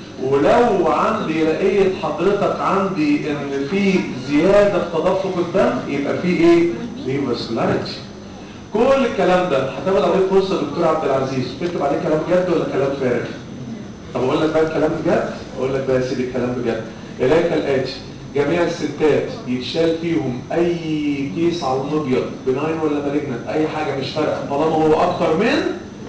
ولو عندي لقيت حضرتك عندي ان في زياده في تدفق الدم يبقى في ايه؟ نيوفاسكولاريتي. كل الكلام ده هتاخد عليه فرصه يا دكتور عبد العزيز تكتب عليه كلام جد ولا كلام فارغ؟ طب اقول لك بقى الكلام بجد؟ اقول لك بقى يا سيدي الكلام بجد. الاقي كالاتي: جميع الستات يتشال فيهم اي كيس على المبيض بناين ولا مالجنت اي حاجه مش فارقه طالما هو اكتر من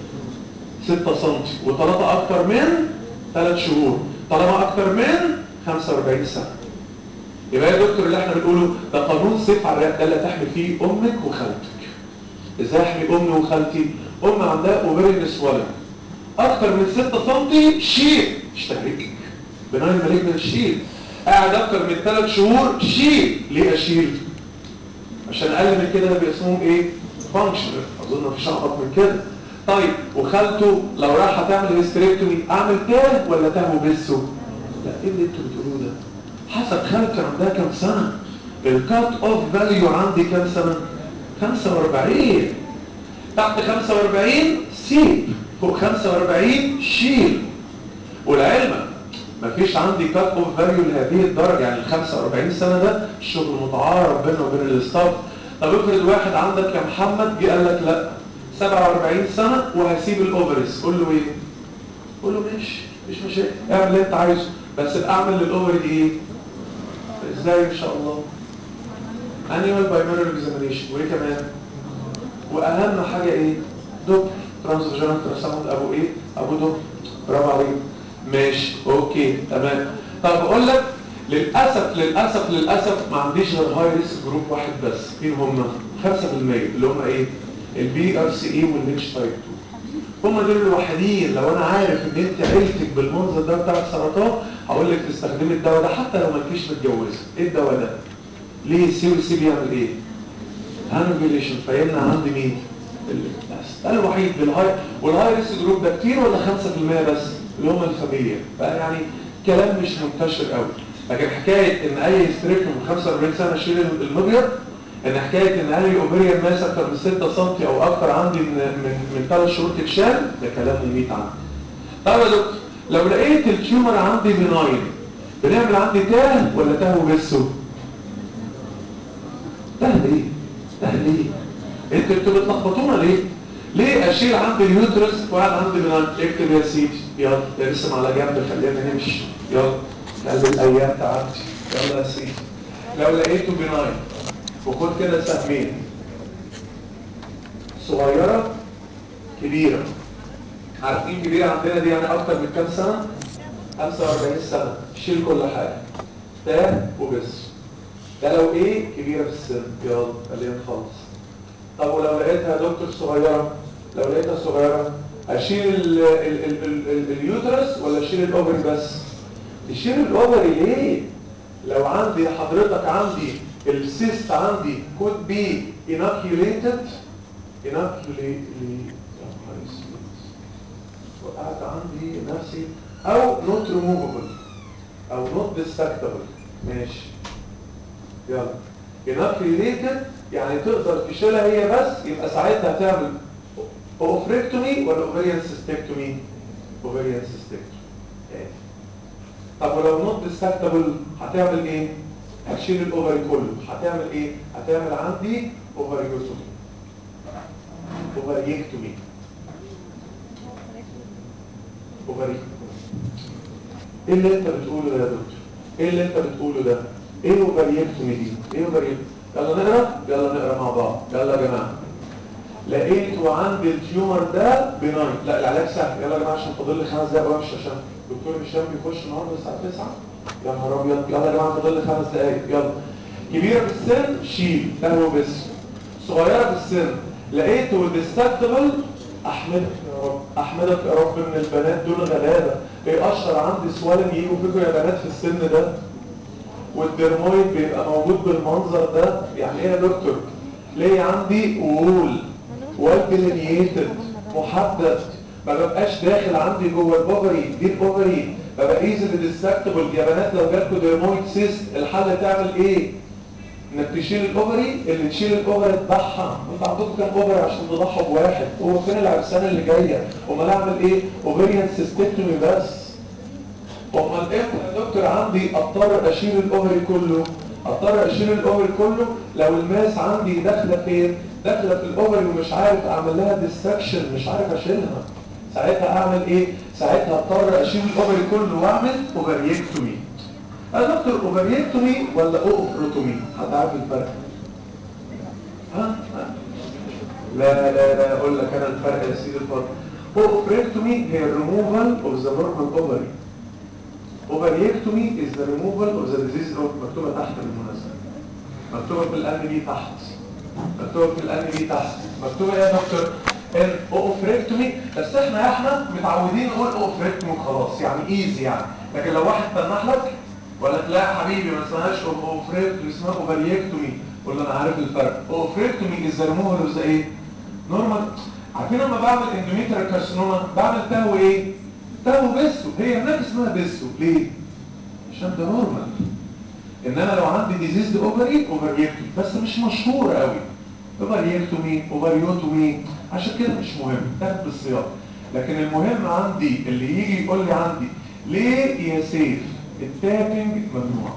ستة سنتي وطالما اكتر من ثلاث شهور طالما اكتر من خمسة وأربعين سنه. يبقى يا دكتور اللي احنا بنقوله ده قانون سيف على الرئه ده اللي تحمي فيه امك وخالتك. ازاي احمي امي وخالتي؟ ام عندها اوفيريان سوالن اكتر من ستة سنتي شيل مش تهريج بناين مالجنت شيل. قاعد اكتر من ثلاث شهور شيل. ليه اشيل؟ عشان اقل من كده بيسموهم ايه؟ فانكشنال. اظن مفيش اعبط من كده. طيب وخالته لو راح هتعمل هيستريكتومي اعمل تاه ولا تاه وبسه؟ لا ايه اللي انتوا بتقولوه ده؟ حسب خالتي عندها كام سنه. الكات اوف فاليو عندي كام سنه؟ خمسة وأربعين. تحت خمسة وأربعين سيب، فوق خمسة وأربعين شيل. والعلم مفيش عندي كات اوف فاليو لهذه الدرجه. يعني ال خمسة وأربعين سنه ده الشغل متعارف بينه وبين الاستاف. طب افرض واحد عندك يا محمد جه قال لك لا سبعة وأربعين سنه وهسيب الاوفرز، قول له ايه؟ قول له ماشي مفيش مشاكل اعمل اللي انت عايزه بس اعمل للاوفر دي ايه؟ ازاي ان شاء الله؟ انيوال بايمانيوال اكزامينيشن. وايه كمان؟ واهم حاجه ايه؟ دوبلر ترانسفيرجنال تراساوند ابو ايه؟ ابو دوبلر. برافو عليك. ماشي اوكي تمام. طب اقول لك للاسف للاسف للاسف ما عنديش غير هاي ريسك جروب واحد بس. مين هم؟ خمسة في المية اللي هم ايه؟ البي ار سي اي والاتش تايب اتنين. هم دول الوحيدين لو انا عارف ان انت عيلتك بالمنظر ده بتاع السرطان هقول لك تستخدمي الدواء ده حتى لو ما انتيش متجوزه. ايه الدواء ده؟ ليه السي والسي بيعمل ايه؟ هانوفيليشن. فيمنع عندي مين؟ بس ده الوحيد بالهاي. والهاي ريسك جروب ده كتير ولا خمسة في المية بس؟ اللي هم الفاميليا. فيعني كلام مش منتشر قوي. لكن حكايه ان اي هيستريكتومي من خمسة وأربعين سنه اشيل المبيض، ان حكايه ان اي اوفريان ماس اكتر من ستة سم او اكتر عندي من من من ثلاث شهور تتشال، ده كلام مميت عندي. طيب يا دكتور لو لقيت التيومر عندي بناين بنعمل عندي تاه ولا تاه وبسه؟ تاه ليه؟ تاه ليه؟ انتوا انتوا بتلخبطونا ليه؟ ليه اشيل عندي اليوترس وقاعد عندي بناين؟ اكتب يا سيدي يلا ارسم على جنب خلينا نمشي يلا خلي الايام تعدي يلا يا سيدي. لو لقيته بناين وخد كده سهمين صغيره كبيره، عارفين كبيره عندنا دي يعني اكتر من كام سنه؟ خمسة وأربعين سنه، شيل كل حاجه تاه وبس. ده لو ايه كبيره في السن يلا خلينا نخلص. طب ولو لقيتها يا دكتور صغيره، لو لقيتها صغيره اشيل ال ال ال ال ال اليوترس ولا اشيل الاوفري بس؟ تشيل الاوفري ليه؟ لو عندي حضرتك عندي السيست عندي could be inoculated inoculated وقعت عندي نفسي او not removable او not dissectable ماشي يلا inoculated يعني تقدر تشيلها هي بس، يبقى ساعتها هتعمل اوفريكتومي ولا اوفريان سيستكتومي؟ اوفريان سيستكتومي. طب ولو نوت ديستكتبل هتعمل ايه؟ هتشيل الاوفري كله، هتعمل ايه؟ هتعمل عندي اوفريوتومي اوفريكتومي اوفري. ايه اللي انت بتقوله ده يا دكتور؟ ايه اللي انت بتقوله ده؟ ايه اوفريكتومي دي؟ ايه اوفريكتومي؟ يلا نقرا يلا نقرا مع بعض يلا يا جماعه. لقيته عندي التيومر ده بناين، لا العلاج سهل يلا يا جماعه عشان فاضل لي خمس دقايق وامشي عشان الدكتور هشام بيخش النهارده الساعه تسعة. يا نهار ابيض يلا يا جماعه فاضل لي خمس دقايق يلا. كبيره في السن شيل ده هو بس. صغيره في السن لقيته ديستكتبل احمدك يا رب احمدك يا رب ان البنات دول غلابه. ايه اشهر عندي سوالم يجوا فيكم يا بنات في السن ده؟ والدرمويد بيبقى موجود بالمنظر ده. يعني ايه يا دكتور؟ ليه عندي وول والديلينييتد محدد ما ببقاش داخل عندي جوه الاوفري دي الاوفري ببقى ايزلي ديستكتبل. يا بنات لو جالكوا ديرمويد سيست الحل تعمل ايه؟ انك تشيل الاوفري، اللي تشيل الاوفري تضحى. انت عندكم كام اوفري عشان تضحوا بواحد؟ هو فين العرسانه اللي جايه؟ امال اعمل ايه؟ اوفريان سيستكتومي بس. امال امتى يا دكتور عندي اضطر اشيل الاوفري كله؟ اضطر اشيل الاوفري كله لو الماس عندي داخله فين؟ داخله في الاوفري ومش عارف اعمل لها ديستكشن، مش عارف اشيلها. ساعتها اعمل ايه؟ ساعتها اضطر اشيل الاوفري كله واعمل اوفريكتومي. يا دكتور اوفريكتومي ولا اوفروتومي؟ حد عارف الفرق؟ ها؟ ها؟ لا لا لا اقول لك انا الفرق يا سيدي الفرق. اوفريكتومي هي الريموفال اوف ذا نورمال اوفري. Ovariectomy is the removal of the disease of مكتوبة تحت بالمناسبة. مكتوبة في الان بي تحت. مكتوبة في الان بي تحت. مكتوبة ايه يا دكتور؟ الاوفريكتومي. بس احنا يا احمد متعودين نقول اوفريكتومي خلاص يعني ايزي يعني. لكن لو واحد تنح لك ولا لا يا حبيبي ما اسمهاش اوفريكتومي اسمها اوفاريكتومي، قول له انا عارف الفرق. اوفريكتومي از ذا ريموفال اوف ذا ايه؟ نورمال. عارفين لما بعمل اندوميتريال كارسينوما بعمل تهو ايه؟ تهو بيسو. هي هناك اسمها بيسو ليه؟ عشان ده نورمال. انما لو عندي ديزيز اوفري اوفريكتومي بس مش مشهوره قوي. اوفريكتومي اوفريوتومي عشان كده مش مهم تاخد بالسياق. لكن المهم عندي اللي يجي يقول لي عندي ليه يا سيف التابنج ممنوع؟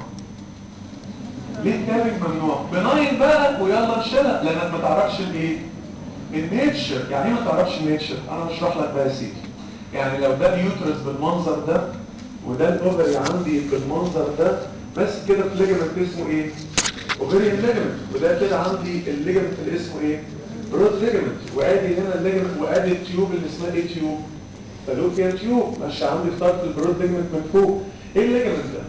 ليه التابنج ممنوع؟ بناين بقى ويلا نشيلها لانك ما تعرفش الايه؟ النيتشر. يعني ايه ما تعرفش النيتشر؟ انا هشرح لك بقى يا سيدي. يعني لو ده اليوترس بالمنظر ده وده الاوفري عندي بالمنظر ده بس كده في ليجمنت اسمه ايه؟ اوفريان ليجمنت. وده كده عندي الليجمنت اللي اسمه ايه؟ برود ليجمنت. وادي هنا الليجمنت وادي التيوب اللي اسمها ايه تيوب؟ فالوبيان تيوب ماشي عندي في طرف البرود ليجمنت من فوق. ايه الليجمنت ده؟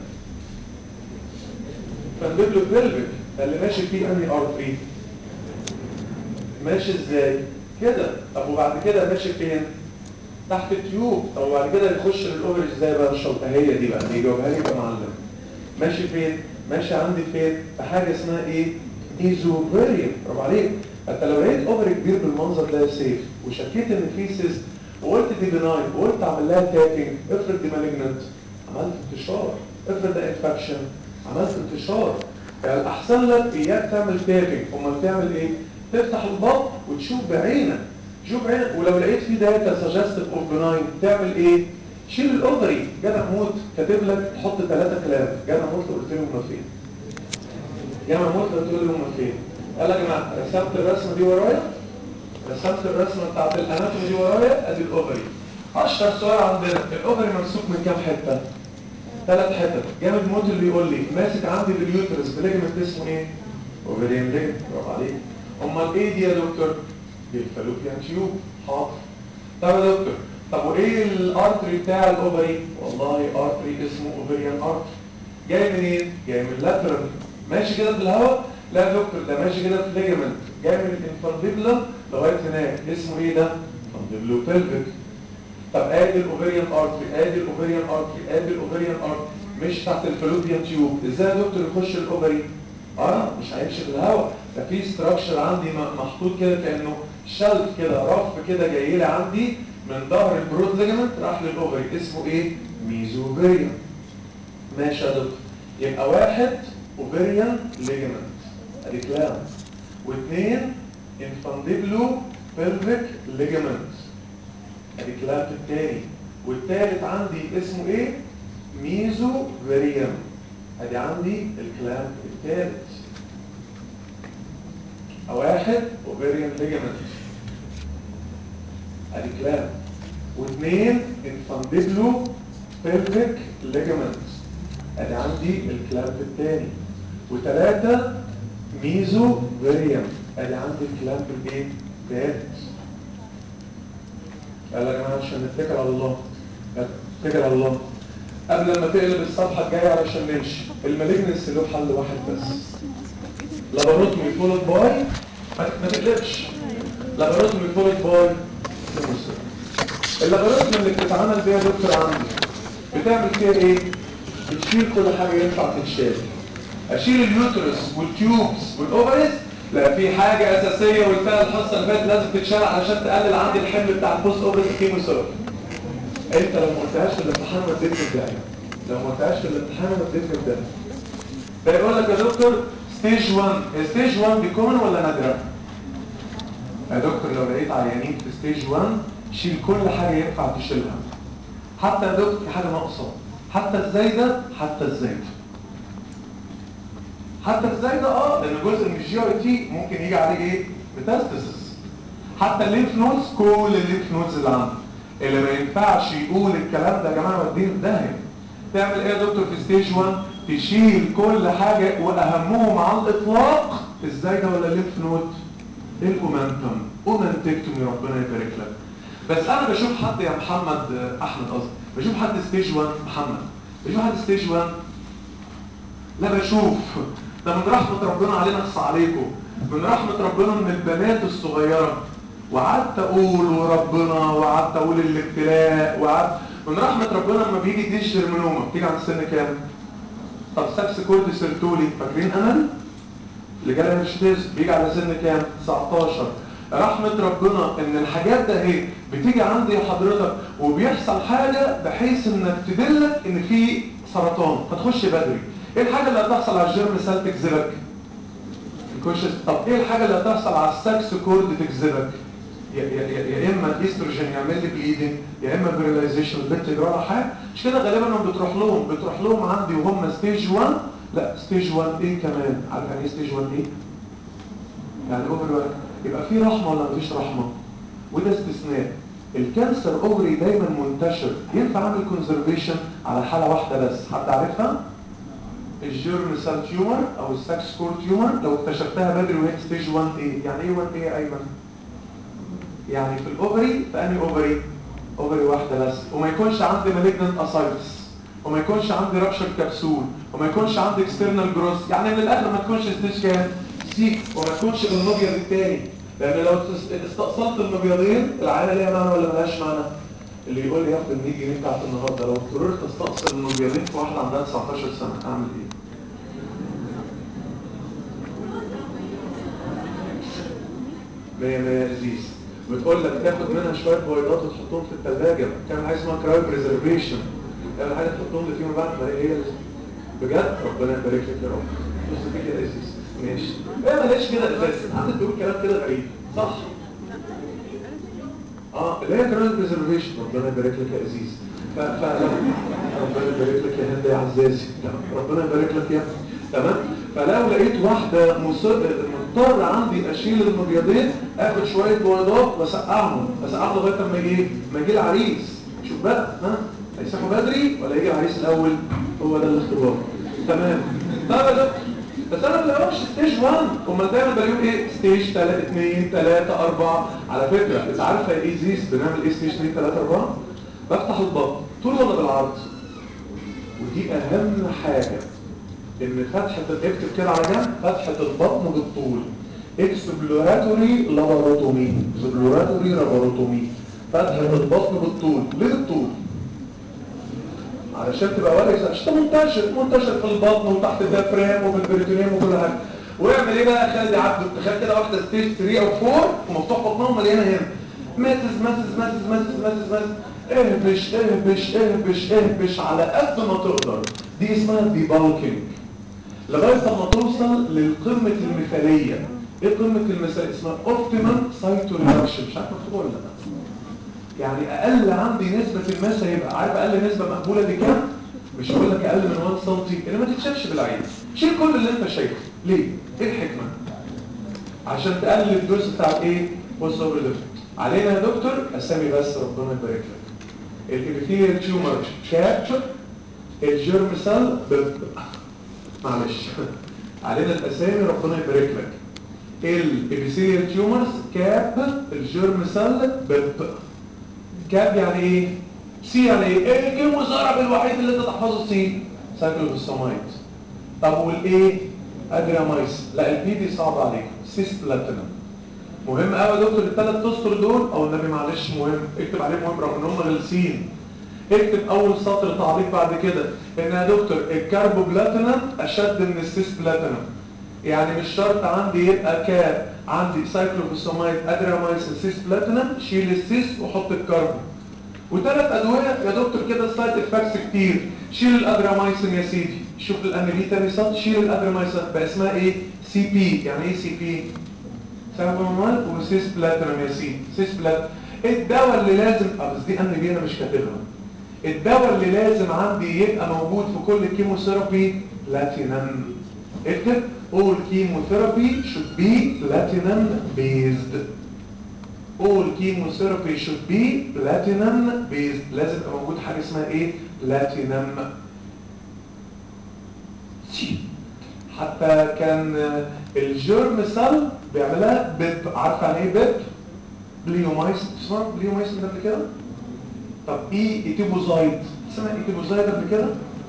فاندبلو بيلفيك اللي ماشي فيه انهي ارتري؟ ماشي ازاي؟ كده. طب وبعد كده ماشي فين؟ تحت التيوب. طب وبعد كده يخش للاوفري ازاي بقى؟ الشوطه هي دي بقى اللي يجاوبها لي يبقى معلم. ماشي فين؟ ماشي عندي فين؟ في حاجه اسمها ايه؟ ايزوفيريوم. برافو عليك. انت لو لقيت اوفري كبير بالمنظر ده سيف وشكيت ان في سيست وقلت دي بناين وقلت اعمل لها تابنج افرض دي مالجنت عملت انتشار. افرض ده انفكشن عملت انتشار. يعني احسن لك اياك تعمل تابنج، امال تعمل ايه؟ تفتح البطن وتشوف بعينك، شوف بعينك، ولو لقيت فيه داتا سجستيف اوف بناين تعمل ايه؟ شيل الاوفري. جدع موت كاتب لك تحط ثلاثة كلام، جدع موت قلت لهم هما فين؟ جدع موت قلت لهم هما فين؟ قال لك انا رسمت الرسمه دي ورايا، رسمت الرسمه بتاعت الاناتومي دي ورايا، ادي الاوفري. اشهر سؤال عندنا الاوفري ممسوك من كام حته؟ ثلاث حتت. جامد موت اللي يقول لي ماسك عندي باليوترس بليجمنت اسمه ايه؟ اوفريان ليجمنت. برافو عليك. امال ايه دي يا دكتور؟ دي الفالوبيان تيوب. حاضر. طب يا دكتور، طب وايه الارتري بتاع الاوفري؟ والله ارتري اسمه اوفريان ارتري. جاي منين؟ جاي من اللاترال. ماشي كده في الهواء؟ لا يا دكتور ده ماشي كده في ليجمنت، جاي من الانفانديبلم لغايه هناك، اسمه ايه ده؟ انفانديبلو بيلفيك. طب ادي الاوفريان ارتري، ادي الاوفريان ارتري، ادي الاوفريان ارتري، مش تحت الفالوبيان تيوب. ازاي يا دكتور يخش الاوفري؟ اه مش هيمشي في الهواء، ده في ستراكشر عندي محطوط كده كانه شلف كده، رف كده جاي لي عندي من ظهر البرود ليجمنت راح للاوفري، اسمه ايه؟ ميزوفيريان. ماشي يا دكتور. يبقى واحد اوفريان ليجمنت ادي كلام، واثنين انفانديبلو بلفيك ليجمنت ادي كلام التاني، والتالت عندي اسمه ايه؟ ميزو فيريم ادي عندي الكلام التالت. واحد اوفريان ليجمنت ادي كلام، واثنين انفانديبلو بلفيك ليجمنت ادي عندي الكلام التاني، وثلاثة ميزو فيريم ادي عندي الكلام الايه؟ التالت. قال يا جماعه عشان نتكل على الله، نتكل على الله. قبل ما تقلب الصفحه الجايه علشان نمشي، المالجنس له حل واحد بس، لاباروتومي فولد باي، ما تقلبش، لاباروتومي فولد باي كيموثيرابي. اللاباروتومي اللي بتتعمل بيها يا دكتور عندي بتعمل فيها ايه؟ بتشيل كل حاجه ينفع تتشال. اشيل اليوترس والتيوبس والاوفريز؟ لا، في حاجه اساسيه قلتها الحصه اللي فاتت لازم تتشال علشان تقلل عندي الحمل بتاع البوست اوفريز كيموثيرابي. انت لو ما قلتهاش في الامتحان ما اديتش الداعي، لو ما قلتهاش في الامتحان ما اديتش الداعي. بيقول لك يا دكتور ستيج واحد، ستيج واحد دي كومن ولا نادره؟ يا دكتور لو لقيت عيانين في ستيج واحد شيل كل حاجه ينفع تشيلها، حتى يا دكتور في حاجه ناقصه، حتى الزايده، حتى الزايده، حتى الزايده اه لان جزء من الجي اي تي ممكن يجي عليه ايه؟ ميتاستاسيس. حتى الليمف نودز، كل الليمف نودز اللي عنده اللي ما ينفعش يقول الكلام ده يا جماعه وديه في داهيه. تعمل ايه يا دكتور في ستيج واحد؟ تشيل كل حاجه، واهمهم على الاطلاق الزايده ولا الليمف نود؟ الاومنتم، اومنتكتومي ربنا يبارك لك. بس انا بشوف حد يا محمد احمد قصدي، بشوف حد ستيج واحد محمد، بشوف حد ستيج واحد، لا بشوف، ده من رحمه ربنا علينا اخص عليكم، من رحمه ربنا من البنات الصغيره، وقعدت اقول وربنا، وقعدت اقول الابتلاء، وقعدت من رحمه ربنا لما بيجي دي الجرمنومه بتيجي عند سن كام؟ طب سكس كورد سيرتولي فاكرين امل؟ اللي جالها هيرشتيز بيجي على سن كام؟ تسعتاشر. رحمة ربنا ان الحاجات ده اهي بتيجي عندي حضرتك وبيحصل حاجة بحيث انك تدلك ان في سرطان فتخش بدري. ايه الحاجة اللي هتحصل على الجيرم سيل تجذبك؟ طب ايه الحاجة اللي هتحصل على السكس كورد تجذبك؟ يا, يا, يا, يا اما الاستروجين يعمل لي بليدنج، يا اما فيريلايزيشن البنت يجرى لها حاجه. مش كده غالبا لما بتروح لهم بتروح لهم عندي وهم ستيج واحد، لا ستيج واحد ايه كمان؟ عارف يعني ايه ستيج واحد ايه؟ يعني اوفر واحد. يبقى في رحمه ولا مفيش رحمه؟ وده استثناء. الكانسر اوفري دايما منتشر، ينفع اعمل كونزرفيشن على حاله واحده بس، حد عارفها؟ الجيرم سيل تيومر او السكس كور تيومر لو اكتشفتها بدري وهي ستيج واحد ايه؟ يعني ايه واحد ايه يا ايمن؟ يعني في الاوفري، في انهي اوفري؟ اوفري واحده بس، وما يكونش عندي مالجنانت اسايتس، وما يكونش عندي رابشر كبسول، وما يكونش عندي اكسترنال جروس، يعني من الاخر ما تكونش ستيج كام؟ سي، وما تكونش بالمبيض الثاني، لان لو استأصلت المبيضين العينه ليها معنى ولا ملهاش معنى؟ اللي يقول لي ياخد ال مية جنيه بتاعت النهارده، لو اضطررت استأصل المبيضين في واحده عندها تسعتاشر سنه اعمل ايه؟ مية مية لذيذ. بتقول لك تاخد منها شويه بويضات وتحطهم في الثلاجه، كان حاجه اسمها كرايو بريزرفيشن، يعني حاجه تحطهم لي فيما بعد، ما هي هي بجد ربنا يبارك لك يا رب. بص دي كده ازاز ماشي. ايه ماليش كده ازاز، قعدت تقول كلام كده غريب صح؟ اه اللي هي كمان بريزرفيشن. ربنا يبارك لك يا عزيز. ف ف ربنا يبارك لك يا هند يا عزازي. ربنا يبارك لك يا ابني. تمام. فلو لقيت واحده مصر مضطر عندي اشيل المبيضين، اخد شويه بيضات واسقعهم اسقعهم لغايه اما يجي ما يجي العريس. شوف بقى ها هيسقوا بدري ولا يجي العريس الاول؟ هو ده الاختبار. تمام. طب يا دكتور بس انا ما بلاقوش ستيج واحد، امال دايما بلاقيهم ايه؟ ستيج اتنين تلاتة اربعة. على فكره انت عارفه ايه زيس بنعمل ايه ستيج اتنين تلاتة اربعة؟ بفتح البطن طول ولا بالعرض؟ ودي اهم حاجه، ان فتحه اكتب كده على جنب، فتحه البطن بالطول اكسبلوراتوري لاباروتومي، اكسبلوراتوري لاباروتومي. فتحه البطن بالطول. ليه بالطول؟ علشان تبقى وارث عشان منتشر منتشر في البطن وتحت الديافرام وفي البريتونيوم وكل حاجه. واعمل ايه بقى؟ خلي عبده تخيل كده واحده ستيج تلاتة او اربعة ومفتوح بطنها مليانه هنا ماتز ماتز ماتز ماتز ماتز ماتز. اهبش اهبش اهبش اهبش على قد ما تقدر. دي اسمها ديبالكينج لغايه ما توصل للقمه المثاليه. ايه قمه المثاليه؟ اسمها اوبتيمم سايتو ريدكشن. مش عارف مكتوب ولا لا؟ يعني اقل عندي نسبة المسا يبقى عارف اقل نسبة مقبولة دي كام؟ مش هقول لك اقل من واحد سنتي اللي ما تتشافش بالعين. شيل كل اللي انت شايفه. ليه؟ ايه الحكمة؟ عشان تقلل الجزء بتاع الايه؟ والصبر ده. علينا يا دكتور اسامي بس ربنا يبارك لك. الابيثيليال تيومر كاب، الجيرم سيل بب. معلش علينا الاسامي ربنا يبارك لك. الابيثيليال تيومرز كاب، الجيرم سيل بب. كاب يعني ايه؟ سي يعني ايه؟ ايه الكيموثيرابي الوحيد اللي انت تحفظه سي؟ سايكلوفوسفامايد. طب والايه؟ ادريامايسين. لا البي دي صعب عليك. سيس بلاتينم. مهم قوي يا دكتور الثلاث اسطر دول او النبي معلش مهم اكتب عليهم مهم رغم ان هم غلسين. اكتب اول سطر تعليق بعد كده ان يا دكتور الكاربو بلاتينم اشد من السيس بلاتينم. يعني مش شرط عندي يبقى كاب، عندي سايكلوفوسفامايد ادريامايسين سيس بلاتينم، شيل السيس وحط الكاربو. وثلاث ادويه يا دكتور كده سايد افكتس كتير. شيل الادريامايسين يا سيدي. شوف الان بي تاني سطر. شيل الادريامايسين بقى اسمها ايه؟ سي بي. يعني ايه سي بي؟ سايكلوفوسفامايد وسيس بلاتينم يا سيدي. سيس بلاتينم. الدواء اللي لازم اه بس دي ان بي انا مش كاتبها. الدواء اللي لازم عندي يبقى موجود في كل كيموثيرابي بلاتينم. اكتب all chemotherapy should be platinum based. all chemotherapy should be platinum based. لازم يبقى موجود حاجه اسمها ايه؟ platinum. حتى كان الجيرم سيل بيعملها بيب. عارف يعني ايه بيب؟ بليومايسين. اسمها بليومايسين ده قبل كده؟ طب ايه ايتيبوزايد؟ اسمها ايتيبوزايد قبل كده؟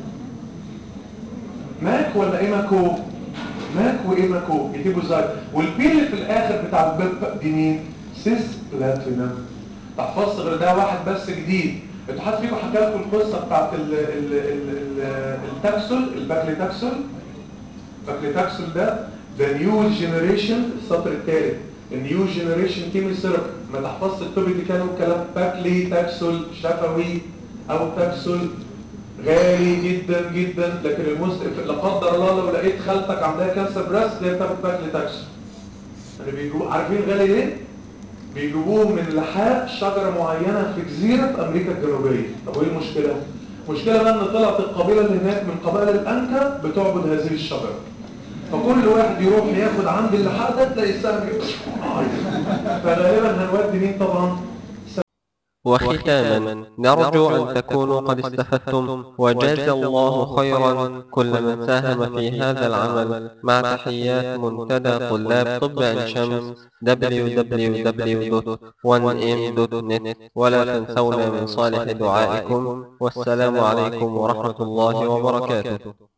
ماك ولا ايه ماكو؟ ماك وايه ماكو؟ ايتيبوزايد. والبي اللي في الاخر بتاع البيب دي مين؟ سيس بلاتينم. تحفظت غير ده واحد بس جديد. انتوا حد فيكم حكى لكم القصه بتاعت ال ال ال التاكسول الباكليتاكسول؟ الباكليتاكسول ده ذا نيو جينيريشن. السطر الثالث النيو جينيريشن كيمو ثيرابي. ما تحفظش الطب دي كانوا كلام باكليتاكسول شفوي او تاكسول غالي جدا جدا. لكن المسلم لا قدر الله لو لقيت خالتك عندها كانسر براس تلاقي بتاخد باكليتاكسول. يعني بيجوا عارفين غالي ليه؟ بيجيبوه من لحاء شجرة معينة في جزيرة في أمريكا الجنوبية. طب وايه المشكلة؟ المشكلة بقى ان طلعت القبيلة اللي هناك من قبائل الأنكا بتعبد هذه الشجرة. فكل واحد يروح ياخد عند اللحاء ده تلاقي السهم يقول فغالبا هنودي مين طبعا؟ وختاما نرجو أن تكونوا قد استفدتم وجاز الله خيرا كل من ساهم في هذا العمل مع تحيات منتدى طلاب طب عين شمس دبليو دبليو دبليو دوت وان ام دوت نت. ولا تنسونا من صالح دعائكم والسلام عليكم ورحمة الله وبركاته.